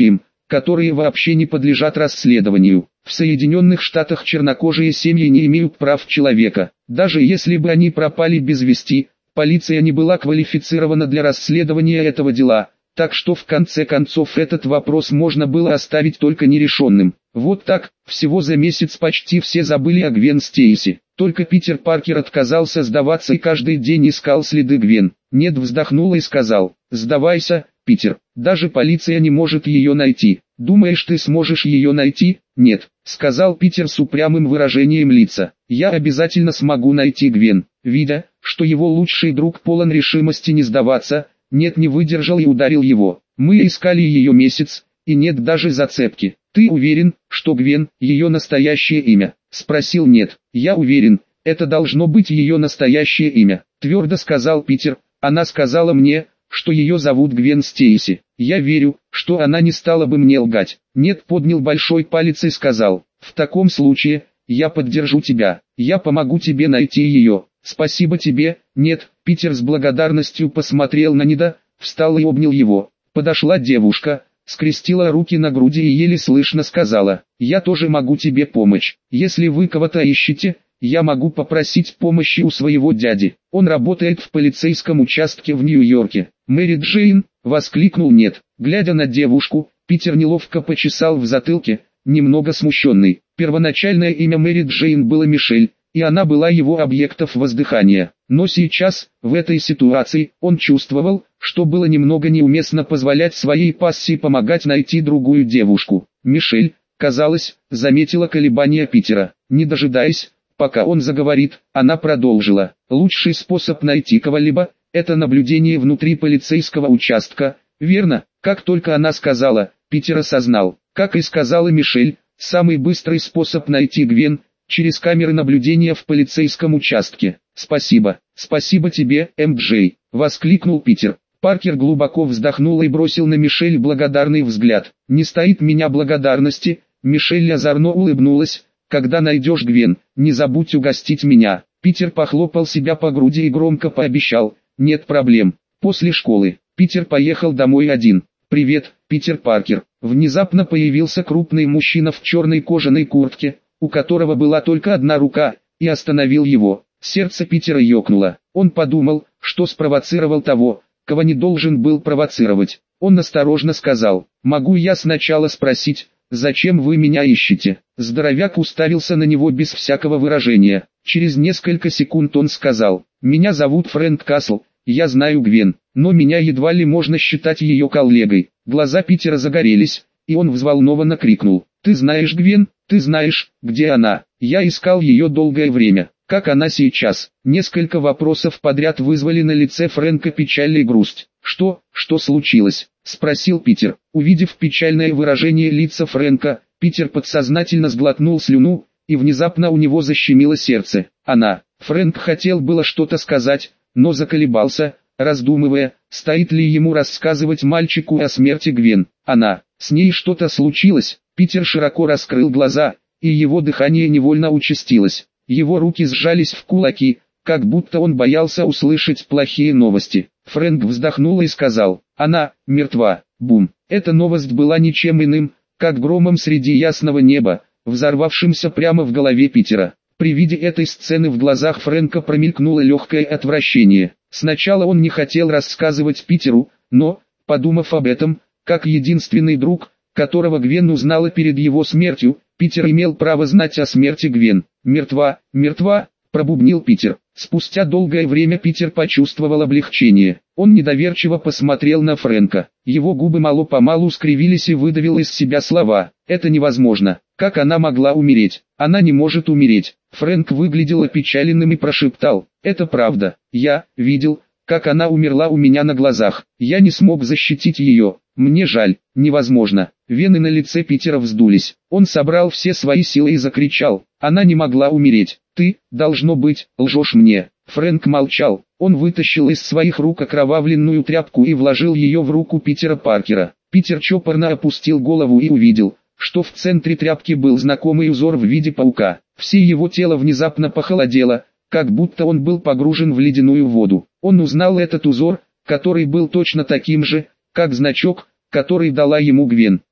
которые вообще не подлежат расследованию. В Соединенных Штатах чернокожие семьи не имеют прав человека. Даже если бы они пропали без вести, полиция не была квалифицирована для расследования этого дела, так что в конце концов этот вопрос можно было оставить только нерешенным. Вот так, всего за месяц почти все забыли о Гвен Стейси. Только Питер Паркер отказался сдаваться и каждый день искал следы Гвен. Нед вздохнул и сказал: «Сдавайся, Питер, даже полиция не может ее найти. Думаешь, ты сможешь ее найти?» «Нет», — сказал Питер с упрямым выражением лица. «Я обязательно смогу найти Гвен». Видя, что его лучший друг полон решимости не сдаваться, Нед не выдержал и ударил его. «Мы искали ее месяц, и нет даже зацепки». «Ты уверен, что Гвен – ее настоящее имя?» – спросил Нед. «Я уверен, это должно быть ее настоящее имя», – твердо сказал Питер. «Она сказала мне, что ее зовут Гвен Стейси. Я верю, что она не стала бы мне лгать». Нед поднял большой палец и сказал: «В таком случае, я поддержу тебя, я помогу тебе найти ее». «Спасибо тебе, Нед». Питер с благодарностью посмотрел на Неда, встал и обнял его. Подошла девушка, скрестила руки на груди и еле слышно сказала: «Я тоже могу тебе помочь. Если вы кого-то ищете, я могу попросить помощи у своего дяди. Он работает в полицейском участке в Нью-Йорке». «Мэри Джейн!» — воскликнул Нед. Глядя на девушку, Питер неловко почесал в затылке, немного смущенный. Первоначальное имя Мэри Джейн было Мишель, и она была его объектом воздыхания. Но сейчас, в этой ситуации, он чувствовал, что было немного неуместно позволять своей пассии помогать найти другую девушку. Мишель, казалось, заметила колебания Питера. Не дожидаясь, пока он заговорит, она продолжила: «Лучший способ найти кого-либо – это наблюдение внутри полицейского участка, верно?» Как только она сказала, Питер осознал, как и сказала Мишель, самый быстрый способ найти Гвен – через камеры наблюдения в полицейском участке. «Спасибо, спасибо тебе, МД», — воскликнул Питер. Паркер глубоко вздохнул и бросил на Мишель благодарный взгляд. «Не стоит меня благодарности», — Мишель озорно улыбнулась. «Когда найдешь Гвен, не забудь угостить меня». Питер похлопал себя по груди и громко пообещал: «Нет проблем». После школы Питер поехал домой один. «Привет, Питер Паркер». Внезапно появился крупный мужчина в черной кожаной куртке, у которого была только одна рука, и остановил его. Сердце Питера ёкнуло. Он подумал, что спровоцировал того, кого не должен был провоцировать. Он осторожно сказал: «Могу я сначала спросить, зачем вы меня ищете?» Здоровяк уставился на него без всякого выражения. Через несколько секунд он сказал: «Меня зовут Фрэнк Касл, я знаю Гвен, но меня едва ли можно считать ее коллегой». Глаза Питера загорелись, и он взволнованно крикнул: «Ты знаешь Гвен? Ты знаешь, где она? Я искал ее долгое время. Как она сейчас?» Несколько вопросов подряд вызвали на лице Фрэнка печаль и грусть. Что случилось?» — спросил Питер. Увидев печальное выражение лица Фрэнка, Питер подсознательно сглотнул слюну, и внезапно у него защемило сердце. Фрэнк хотел было что-то сказать, но заколебался, раздумывая, стоит ли ему рассказывать мальчику о смерти Гвен. С ней что-то случилось. Питер широко раскрыл глаза, и его дыхание невольно участилось. Его руки сжались в кулаки, как будто он боялся услышать плохие новости. Фрэнк вздохнул и сказал: «Она мертва». Бум! Эта новость была ничем иным, как громом среди ясного неба, взорвавшимся прямо в голове Питера. При виде этой сцены в глазах Фрэнка промелькнуло легкое отвращение. Сначала он не хотел рассказывать Питеру, но, подумав об этом, как единственный друг, которого Гвен узнала перед его смертью, Питер имел право знать о смерти Гвен. «Мертва, мертва», — пробубнил Питер. Спустя долгое время Питер почувствовал облегчение. Он недоверчиво посмотрел на Фрэнка. Его губы мало-помалу скривились и выдавил из себя слова: «Это невозможно. Как она могла умереть? Она не может умереть». Фрэнк выглядел опечаленным и прошептал: «Это правда. Я видел, как она умерла у меня на глазах. Я не смог защитить ее. Мне жаль, невозможно». Вены на лице Питера вздулись. Он собрал все свои силы и закричал: «Она не могла умереть. Ты, должно быть, лжешь мне». Фрэнк молчал. Он вытащил из своих рук окровавленную тряпку и вложил ее в руку Питера Паркера. Питер чопорно опустил голову и увидел, что в центре тряпки был знакомый узор в виде паука. Все его тело внезапно похолодело, как будто он был погружен в ледяную воду. Он узнал этот узор, который был точно таким же, как значок, который дала ему Гвен.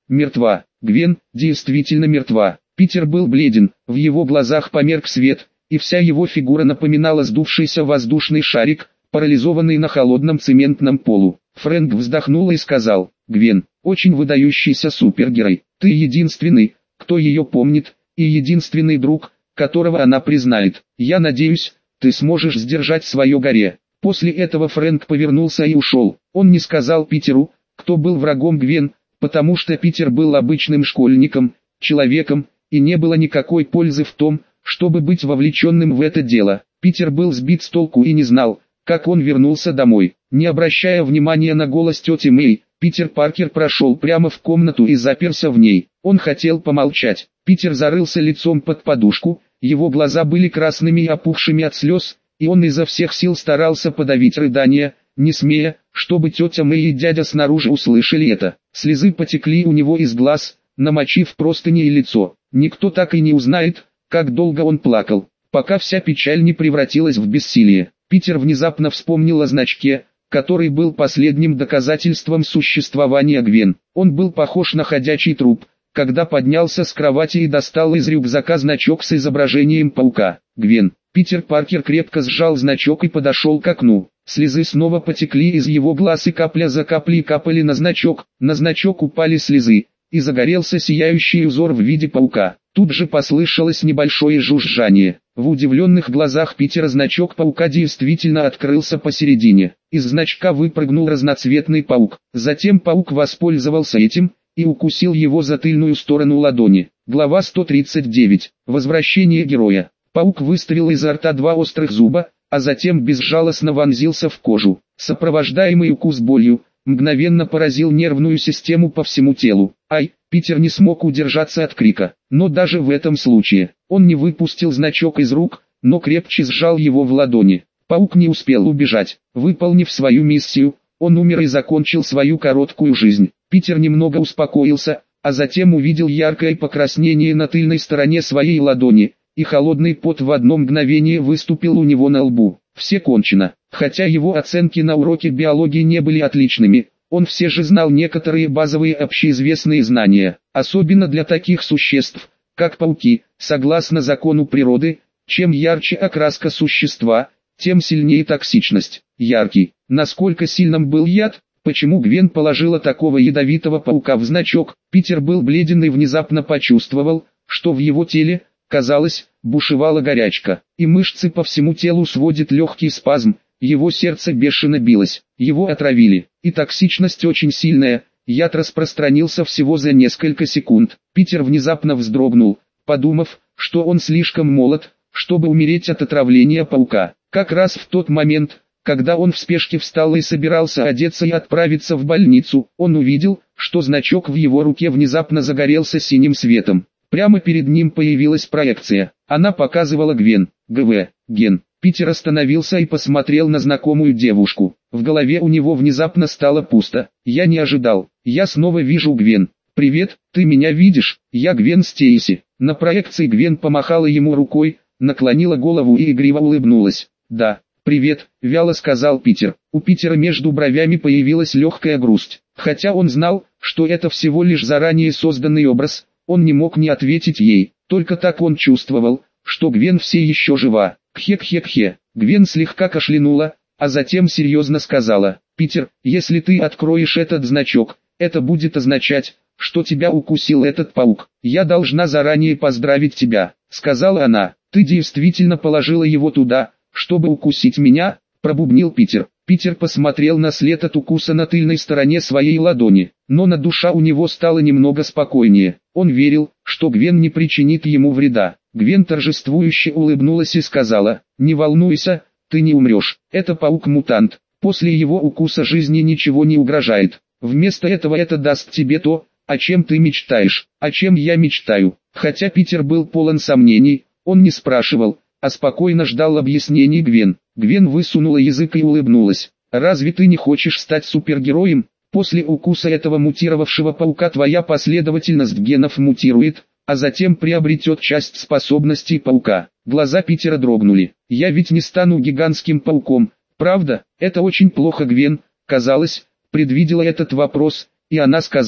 Мертва. Гвен действительно мертва. Питер был бледен, в его глазах померк свет, и вся его фигура напоминала сдувшийся воздушный шарик, парализованный на холодном цементном полу. Фрэнк вздохнул и сказал: «Гвен, очень выдающийся супергерой. Ты единственный, кто ее помнит, и единственный друг, которого она признает. Я надеюсь, ты сможешь сдержать свое горе». После этого Фрэнк повернулся и ушел. Он не сказал Питеру, кто был врагом Гвен, потому что Питер был обычным школьником, человеком, и не было никакой пользы в том, чтобы быть вовлеченным в это дело. Питер был сбит с толку и не знал, как он вернулся домой. Не обращая внимания на голос тети Мэй, Питер Паркер прошел прямо в комнату и заперся в ней. Он хотел помолчать. Питер зарылся лицом под подушку, его глаза были красными и опухшими от слез, и он изо всех сил старался подавить рыдания, не смея, чтобы тетя Мэй и дядя снаружи услышали это. Слезы потекли у него из глаз, намочив простыни и лицо. Никто так и не узнает, как долго он плакал, пока вся печаль не превратилась в бессилие. Питер внезапно вспомнил о значке, который был последним доказательством существования Гвен. Он был похож на ходячий труп, когда поднялся с кровати и достал из рюкзака значок с изображением паука. Гвен. Питер Паркер крепко сжал значок и подошел к окну. Слезы снова потекли из его глаз и капля за каплей капали на значок. На значок упали слезы, и загорелся сияющий узор в виде паука. Тут же послышалось небольшое жужжание. В удивленных глазах Питера значок паука действительно открылся посередине. Из значка выпрыгнул разноцветный паук. Затем паук воспользовался этим и укусил его за тыльную сторону ладони. Глава 139. Возвращение героя. Паук выставил изо рта два острых зуба, а затем безжалостно вонзился в кожу. Сопровождаемый укус болью мгновенно поразил нервную систему по всему телу. «Ай!» Питер не смог удержаться от крика, но даже в этом случае, он не выпустил значок из рук, но крепче сжал его в ладони. Паук не успел убежать. Выполнив свою миссию, он умер и закончил свою короткую жизнь. Питер немного успокоился, а затем увидел яркое покраснение на тыльной стороне своей ладони, и холодный пот в одно мгновение выступил у него на лбу. Все кончено. Хотя его оценки на уроке биологии не были отличными, он все же знал некоторые базовые общеизвестные знания, особенно для таких существ, как пауки. Согласно закону природы, чем ярче окраска существа, тем сильнее токсичность. Яркий. Насколько сильным был яд? Почему Гвен положила такого ядовитого паука в значок? Питер был бледен и внезапно почувствовал, что в его теле, казалось, бушевала горячка, и мышцы по всему телу сводит легкий спазм, его сердце бешено билось, его отравили, и токсичность очень сильная, яд распространился всего за несколько секунд. Питер внезапно вздрогнул, подумав, что он слишком молод, чтобы умереть от отравления паука. Как раз в тот момент, когда он в спешке встал и собирался одеться и отправиться в больницу, он увидел, что значок в его руке внезапно загорелся синим светом. Прямо перед ним появилась проекция. Она показывала Гвен. ГВ. Ген. Питер остановился и посмотрел на знакомую девушку. В голове у него внезапно стало пусто. Я не ожидал. Я снова вижу Гвен. «Привет, ты меня видишь? Я Гвен Стейси». На проекции Гвен помахала ему рукой, наклонила голову и игриво улыбнулась. «Да, привет», — вяло сказал Питер. У Питера между бровями появилась легкая грусть. Хотя он знал, что это всего лишь заранее созданный образ, он не мог не ответить ей. Только так он чувствовал, что Гвен все еще жива. Кхе-кхе-кхе. Гвен слегка кашлянула, а затем серьезно сказала: «Питер, если ты откроешь этот значок, это будет означать, что тебя укусил этот паук. Я должна заранее поздравить тебя», — сказала она. «Ты действительно положила его туда, чтобы укусить меня?» — пробубнил Питер. Питер посмотрел на след от укуса на тыльной стороне своей ладони, но на душа у него стало немного спокойнее. Он верил, что Гвен не причинит ему вреда. Гвен торжествующе улыбнулась и сказала: «Не волнуйся, ты не умрешь. Это паук-мутант. После его укуса жизни ничего не угрожает. Вместо этого это даст тебе то, о чем ты мечтаешь, о чем я мечтаю». Хотя Питер был полон сомнений, он не спрашивал, а спокойно ждал объяснений Гвен. Гвен высунула язык и улыбнулась. «Разве ты не хочешь стать супергероем? После укуса этого мутировавшего паука твоя последовательность генов мутирует, а затем приобретет часть способностей паука». Глаза Питера дрогнули. «Я ведь не стану гигантским пауком, правда? Это очень плохо». Гвен, казалось, предвидела этот вопрос, и она сказала: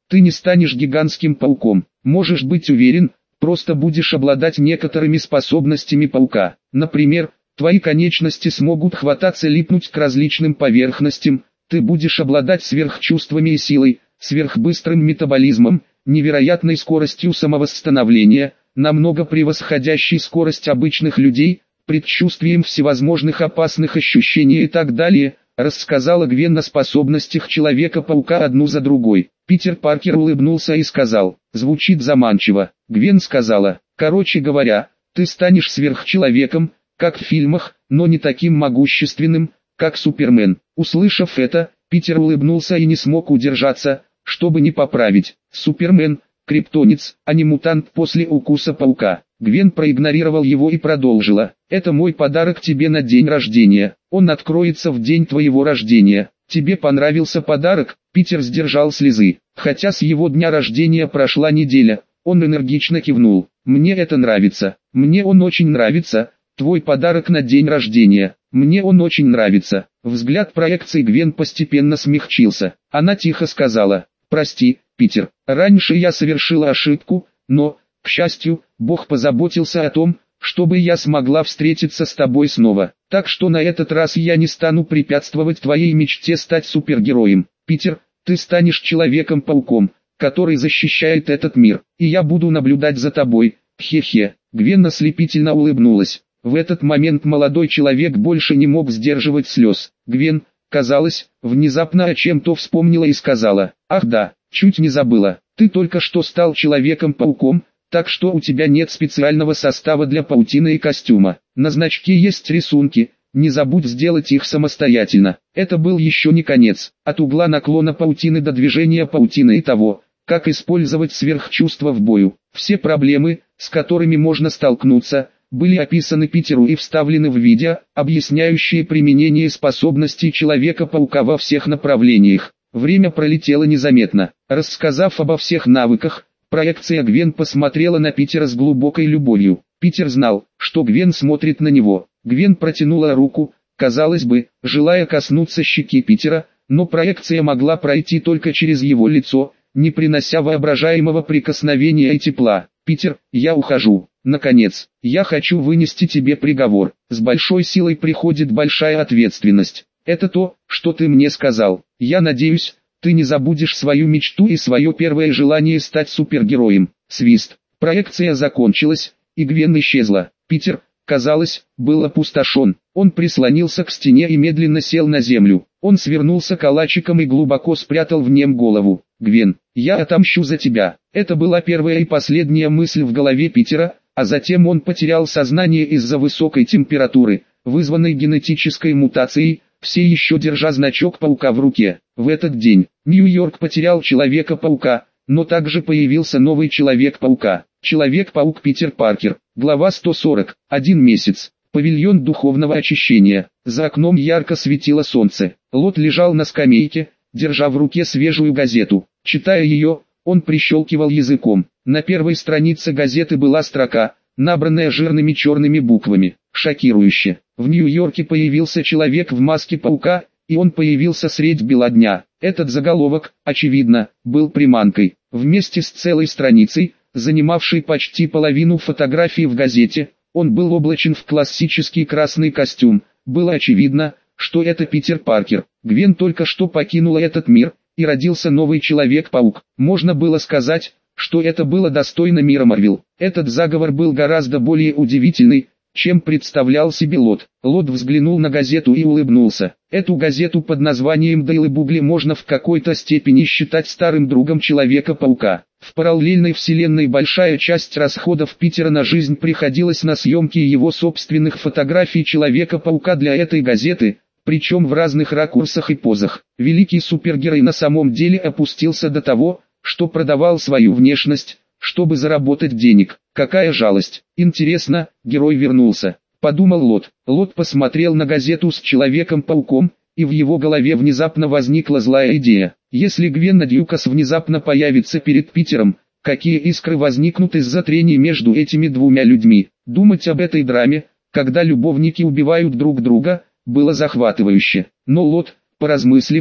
Ты не станешь гигантским пауком, можешь быть уверен, просто будешь обладать некоторыми способностями паука. Например, твои конечности смогут хвататься, липнуть к различным поверхностям, ты будешь обладать сверхчувствами и силой, сверхбыстрым метаболизмом, невероятной скоростью самовосстановления, намного превосходящей скорость обычных людей, предчувствием всевозможных опасных ощущений и так далее, рассказала Гвен о способностях Человека-паука одну за другой. Питер Паркер улыбнулся и сказал: «Звучит заманчиво». Гвен сказала: «Короче говоря, ты станешь сверхчеловеком, как в фильмах, но не таким могущественным, как Супермен». Услышав это, Питер улыбнулся и не смог удержаться, чтобы не поправить: «Супермен – криптонец, а не мутант после укуса паука». Гвен проигнорировал его и продолжила: «Это мой подарок тебе на день рождения. Он откроется в день твоего рождения. Тебе понравился подарок?» Питер сдержал слезы. Хотя с его дня рождения прошла неделя, он энергично кивнул. «Мне это нравится. Мне он очень нравится. Твой подарок на день рождения. Мне он очень нравится». Взгляд проекции Гвен постепенно смягчился. Она тихо сказала: «Прости, Питер, раньше я совершила ошибку, но, к счастью, Бог позаботился о том, чтобы я смогла встретиться с тобой снова. Так что на этот раз я не стану препятствовать твоей мечте стать супергероем. Питер, ты станешь Человеком-пауком, который защищает этот мир, и я буду наблюдать за тобой. Хе-хе». Гвен ослепительно улыбнулась. В этот момент молодой человек больше не мог сдерживать слез. Гвен, казалось, внезапно о чем-то вспомнила и сказала: «Ах да, чуть не забыла, ты только что стал Человеком-пауком, так что у тебя нет специального состава для паутины и костюма. На значке есть рисунки, не забудь сделать их самостоятельно». Это был еще не конец. От угла наклона паутины до движения паутины и того, как использовать сверхчувства в бою. Все проблемы, с которыми можно столкнуться, были описаны Питеру и вставлены в видео, объясняющие применение способностей Человека-паука во всех направлениях. Время пролетело незаметно. Рассказав обо всех навыках, проекция Гвен посмотрела на Питера с глубокой любовью. Питер знал, что Гвен смотрит на него. Гвен протянула руку, казалось бы, желая коснуться щеки Питера, но проекция могла пройти только через его лицо, не принося воображаемого прикосновения и тепла. «Питер, я ухожу. Наконец, я хочу вынести тебе приговор. С большой силой приходит большая ответственность. Это то, что ты мне сказал. Я надеюсь, ты не забудешь свою мечту и свое первое желание стать супергероем». Свист. Проекция закончилась, и Гвен исчезла. Питер, казалось, был опустошен. Он прислонился к стене и медленно сел на землю. Он свернулся калачиком и глубоко спрятал в нем голову. «Гвен, я отомщу за тебя». Это была первая и последняя мысль в голове Питера, а затем он потерял сознание из-за высокой температуры, вызванной генетической мутацией, все еще держа значок паука в руке. В этот день Нью-Йорк потерял Человека-паука, но также появился новый Человек-паука. Человек-паук Питер Паркер. Глава 140. 1 месяц. Павильон духовного очищения. За окном ярко светило солнце. Лот лежал на скамейке, держа в руке свежую газету. Читая ее, он прищелкивал языком. На первой странице газеты была строка, набранная жирными черными буквами. Шокирующе. В Нью-Йорке появился человек в маске паука, и он появился средь бела дня. Этот заголовок, очевидно, был приманкой. Вместе с целой страницей, занимавшей почти половину фотографий в газете, он был облачен в классический красный костюм. Было очевидно, что это Питер Паркер. Гвен только что покинула этот мир, и родился новый Человек-паук. Можно было сказать, что это было достойно мира Марвел. Этот заговор был гораздо более удивительный, чем представлял себе Лот. Лот взглянул на газету и улыбнулся. Эту газету под названием «Дейл Бугли» можно в какой-то степени считать старым другом Человека-паука. В параллельной вселенной большая часть расходов Питера на жизнь приходилась на съемки его собственных фотографий Человека-паука для этой газеты, причем в разных ракурсах и позах. Великий супергерой на самом деле опустился до того, что продавал свою внешность, чтобы заработать денег. Какая жалость. Интересно, герой вернулся, подумал Лот. Лот посмотрел на газету с Человеком-пауком, и в его голове внезапно возникла злая идея. Если Гвен Дьюкас внезапно появится перед Питером, какие искры возникнут из-за трений между этими двумя людьми. Думать об этой драме, когда любовники убивают друг друга, было захватывающе. Но Лот, поразмыслив,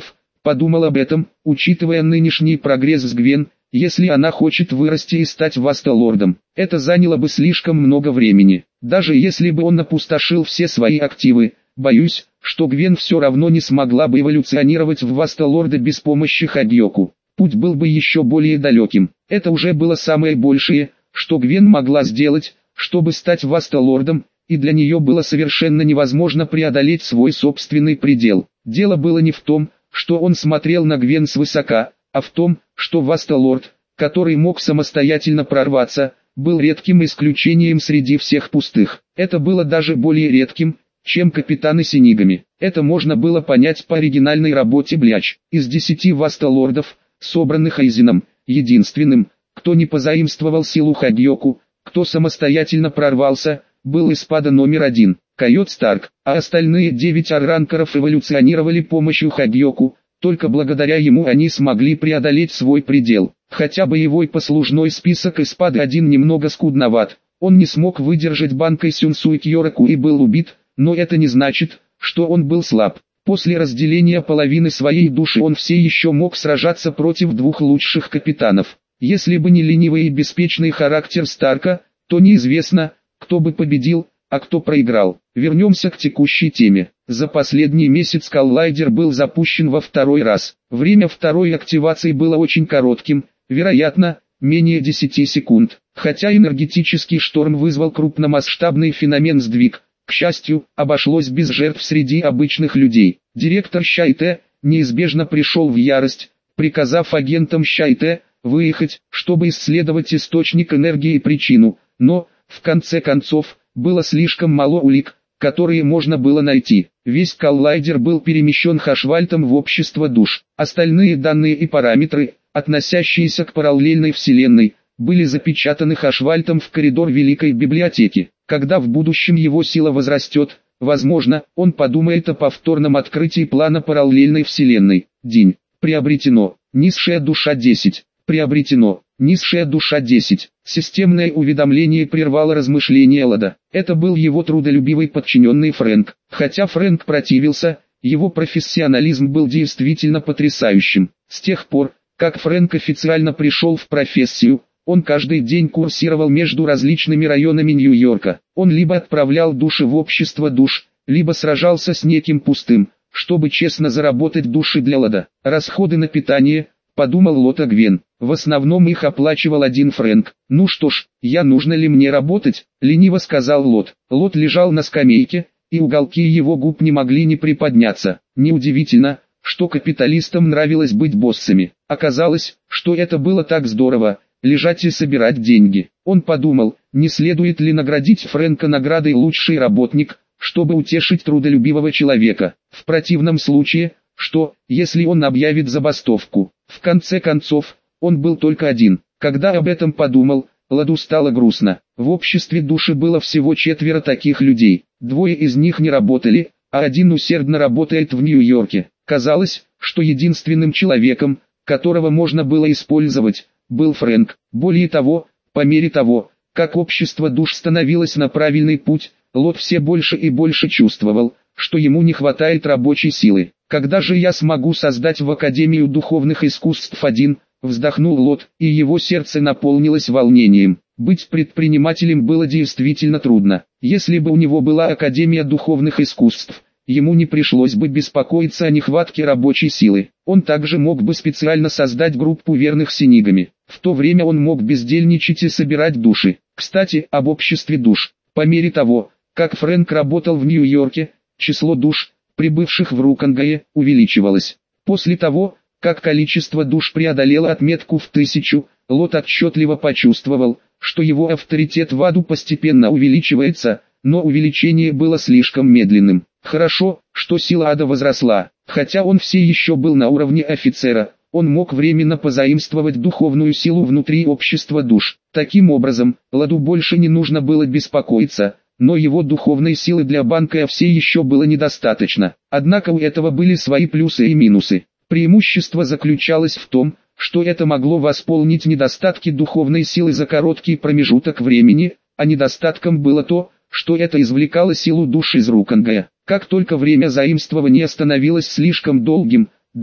подумал об этом, учитывая нынешний прогресс с Гвен, если она хочет вырасти и стать Васталордом. Это заняло бы слишком много времени. Даже если бы он опустошил все свои активы, боюсь, что Гвен все равно не смогла бы эволюционировать в Васталорда без помощи Хагьоку. Путь был бы еще более далеким. Это уже было самое большее, что Гвен могла сделать, чтобы стать Васталордом, и для нее было совершенно невозможно преодолеть свой собственный предел. Дело было не в том, что он смотрел на Гвен свысока, а в том, что Васталорд, который мог самостоятельно прорваться, был редким исключением среди всех пустых. Это было даже более редким, чем капитаны Синигами. Это можно было понять по оригинальной работе Бляч. Из 10 Васталордов, собранных Айзеном, единственным, кто не позаимствовал силу Хагьоку, кто самостоятельно прорвался, был Испада номер 1, Койот Старк, а остальные 9 арранкеров эволюционировали помощью Хагьоку. Только благодаря ему они смогли преодолеть свой предел. Хотя боевой послужной список Испада-1 немного скудноват, он не смог выдержать банкой Сюнсуй Кьёраку и был убит, но это не значит, что он был слаб. После разделения половины своей души он все еще мог сражаться против 2 лучших капитанов. Если бы не ленивый и беспечный характер Старка, то неизвестно, кто бы победил, а кто проиграл. Вернемся к текущей теме. За последний месяц коллайдер был запущен во 2-й раз. Время второй активации было очень коротким, вероятно, менее 10 секунд. Хотя энергетический шторм вызвал крупномасштабный феномен сдвиг, к счастью, обошлось без жертв среди обычных людей. Директор Щайте неизбежно пришел в ярость, приказав агентам Щайте выехать, чтобы исследовать источник энергии и причину, но, в конце концов, было слишком мало улик, которые можно было найти. Весь коллайдер был перемещен Хашвальтом в общество душ. Остальные данные и параметры, относящиеся к параллельной вселенной, были запечатаны Хашвальтом в коридор Великой Библиотеки. Когда в будущем его сила возрастет, возможно, он подумает о повторном открытии плана параллельной вселенной. День. Приобретено. Низшая душа 10. Приобретено. Низшая душа 10. Системное уведомление прервало размышления Лада. Это был его трудолюбивый подчиненный Фрэнк. Хотя Фрэнк противился, его профессионализм был действительно потрясающим. С тех пор, как Фрэнк официально пришел в профессию, он каждый день курсировал между различными районами Нью-Йорка. Он либо отправлял души в общество душ, либо сражался с неким пустым, чтобы честно заработать души для Лада. Расходы на питание, подумал Лот о Гвен. В основном их оплачивал один Фрэнк. «Ну что ж, нужно ли мне работать?» — лениво сказал Лот. Лот лежал на скамейке, и уголки его губ не могли не приподняться. Неудивительно, что капиталистам нравилось быть боссами. Оказалось, что это было так здорово — лежать и собирать деньги. Он подумал, не следует ли наградить Фрэнка наградой «Лучший работник», чтобы утешить трудолюбивого человека. В противном случае, что, если он объявит забастовку? В конце концов, он был только один. Когда об этом подумал, Ладу стало грустно. В обществе души было всего 4 таких людей. 2 из них не работали, а 1 усердно работает в Нью-Йорке. Казалось, что единственным человеком, которого можно было использовать, был Фрэнк. Более того, по мере того, как общество душ становилось на правильный путь, Лот все больше и больше чувствовал, что ему не хватает рабочей силы. «Когда же я смогу создать в Академию духовных искусств 1?» — вздохнул Лот, и его сердце наполнилось волнением. Быть предпринимателем было действительно трудно. Если бы у него была Академия духовных искусств, ему не пришлось бы беспокоиться о нехватке рабочей силы. Он также мог бы специально создать группу верных Синигами. В то время он мог бездельничать и собирать души. Кстати, об обществе душ. По мере того, как Фрэнк работал в Нью-Йорке, число душ, прибывших в Рукангае, увеличивалось. После того, как количество душ преодолело отметку в 1000, Лот отчетливо почувствовал, что его авторитет в аду постепенно увеличивается, но увеличение было слишком медленным. Хорошо, что сила ада возросла. Хотя он все еще был на уровне офицера, он мог временно позаимствовать духовную силу внутри общества душ. Таким образом, Ладу больше не нужно было беспокоиться, но его духовной силы для банка все еще было недостаточно. Однако у этого были свои плюсы и минусы. Преимущество заключалось в том, что это могло восполнить недостатки духовной силы за короткий промежуток времени, а недостатком было то, что это извлекало силу душ из Рукангая. Как только время заимствования становилось слишком долгим, души,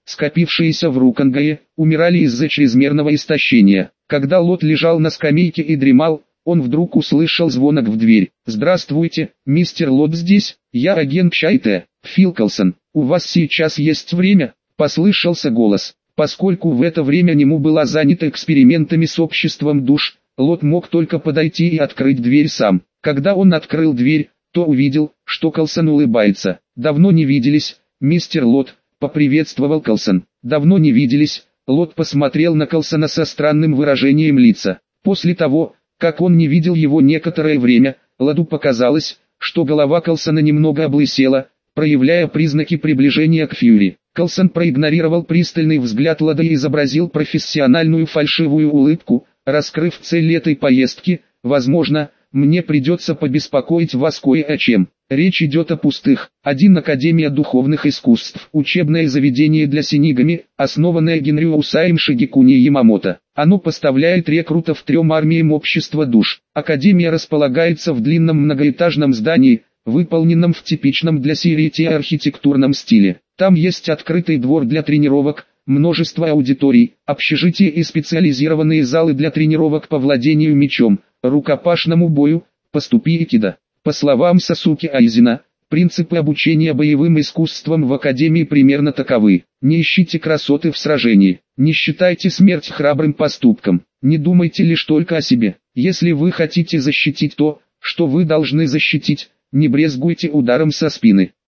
скопившиеся в Рукангае, умирали из-за чрезмерного истощения. Когда Лот лежал на скамейке и дремал, он вдруг услышал звонок в дверь. «Здравствуйте, мистер Лот здесь, я агент Чайте, Фил Колсон, у вас сейчас есть время?» – послышался голос. Поскольку в это время Нему была занята экспериментами с обществом душ, Лот мог только подойти и открыть дверь сам. Когда он открыл дверь, то увидел, что Колсон улыбается. «Давно не виделись, мистер Лот», – поприветствовал Колсон. «Давно не виделись». Лот посмотрел на Колсона со странным выражением лица. После того, как он не видел его некоторое время, Лоту показалось, что голова Колсона немного облысела, проявляя признаки приближения к Фьюри. Колсон проигнорировал пристальный взгляд Лода и изобразил профессиональную фальшивую улыбку, раскрыв цель этой поездки. «Возможно, мне придется побеспокоить вас кое о чем. Речь идет о пустых. 1 Академия духовных искусств. Учебное заведение для синигами, основанное Генрю Усаем Шигекуни Ямамото. Оно поставляет рекрутов 3 армиям общества душ. Академия располагается в длинном многоэтажном здании, выполненном в типичном для Сириити архитектурном стиле. Там есть открытый двор для тренировок, множество аудиторий, общежития и специализированные залы для тренировок по владению мечом, рукопашному бою, по ступи-айкидо. По словам Сасуки Айзена, принципы обучения боевым искусствам в Академии примерно таковы. Не ищите красоты в сражении, не считайте смерть храбрым поступком, не думайте лишь только о себе. Если вы хотите защитить то, что вы должны защитить, не брезгуйте ударом со спины.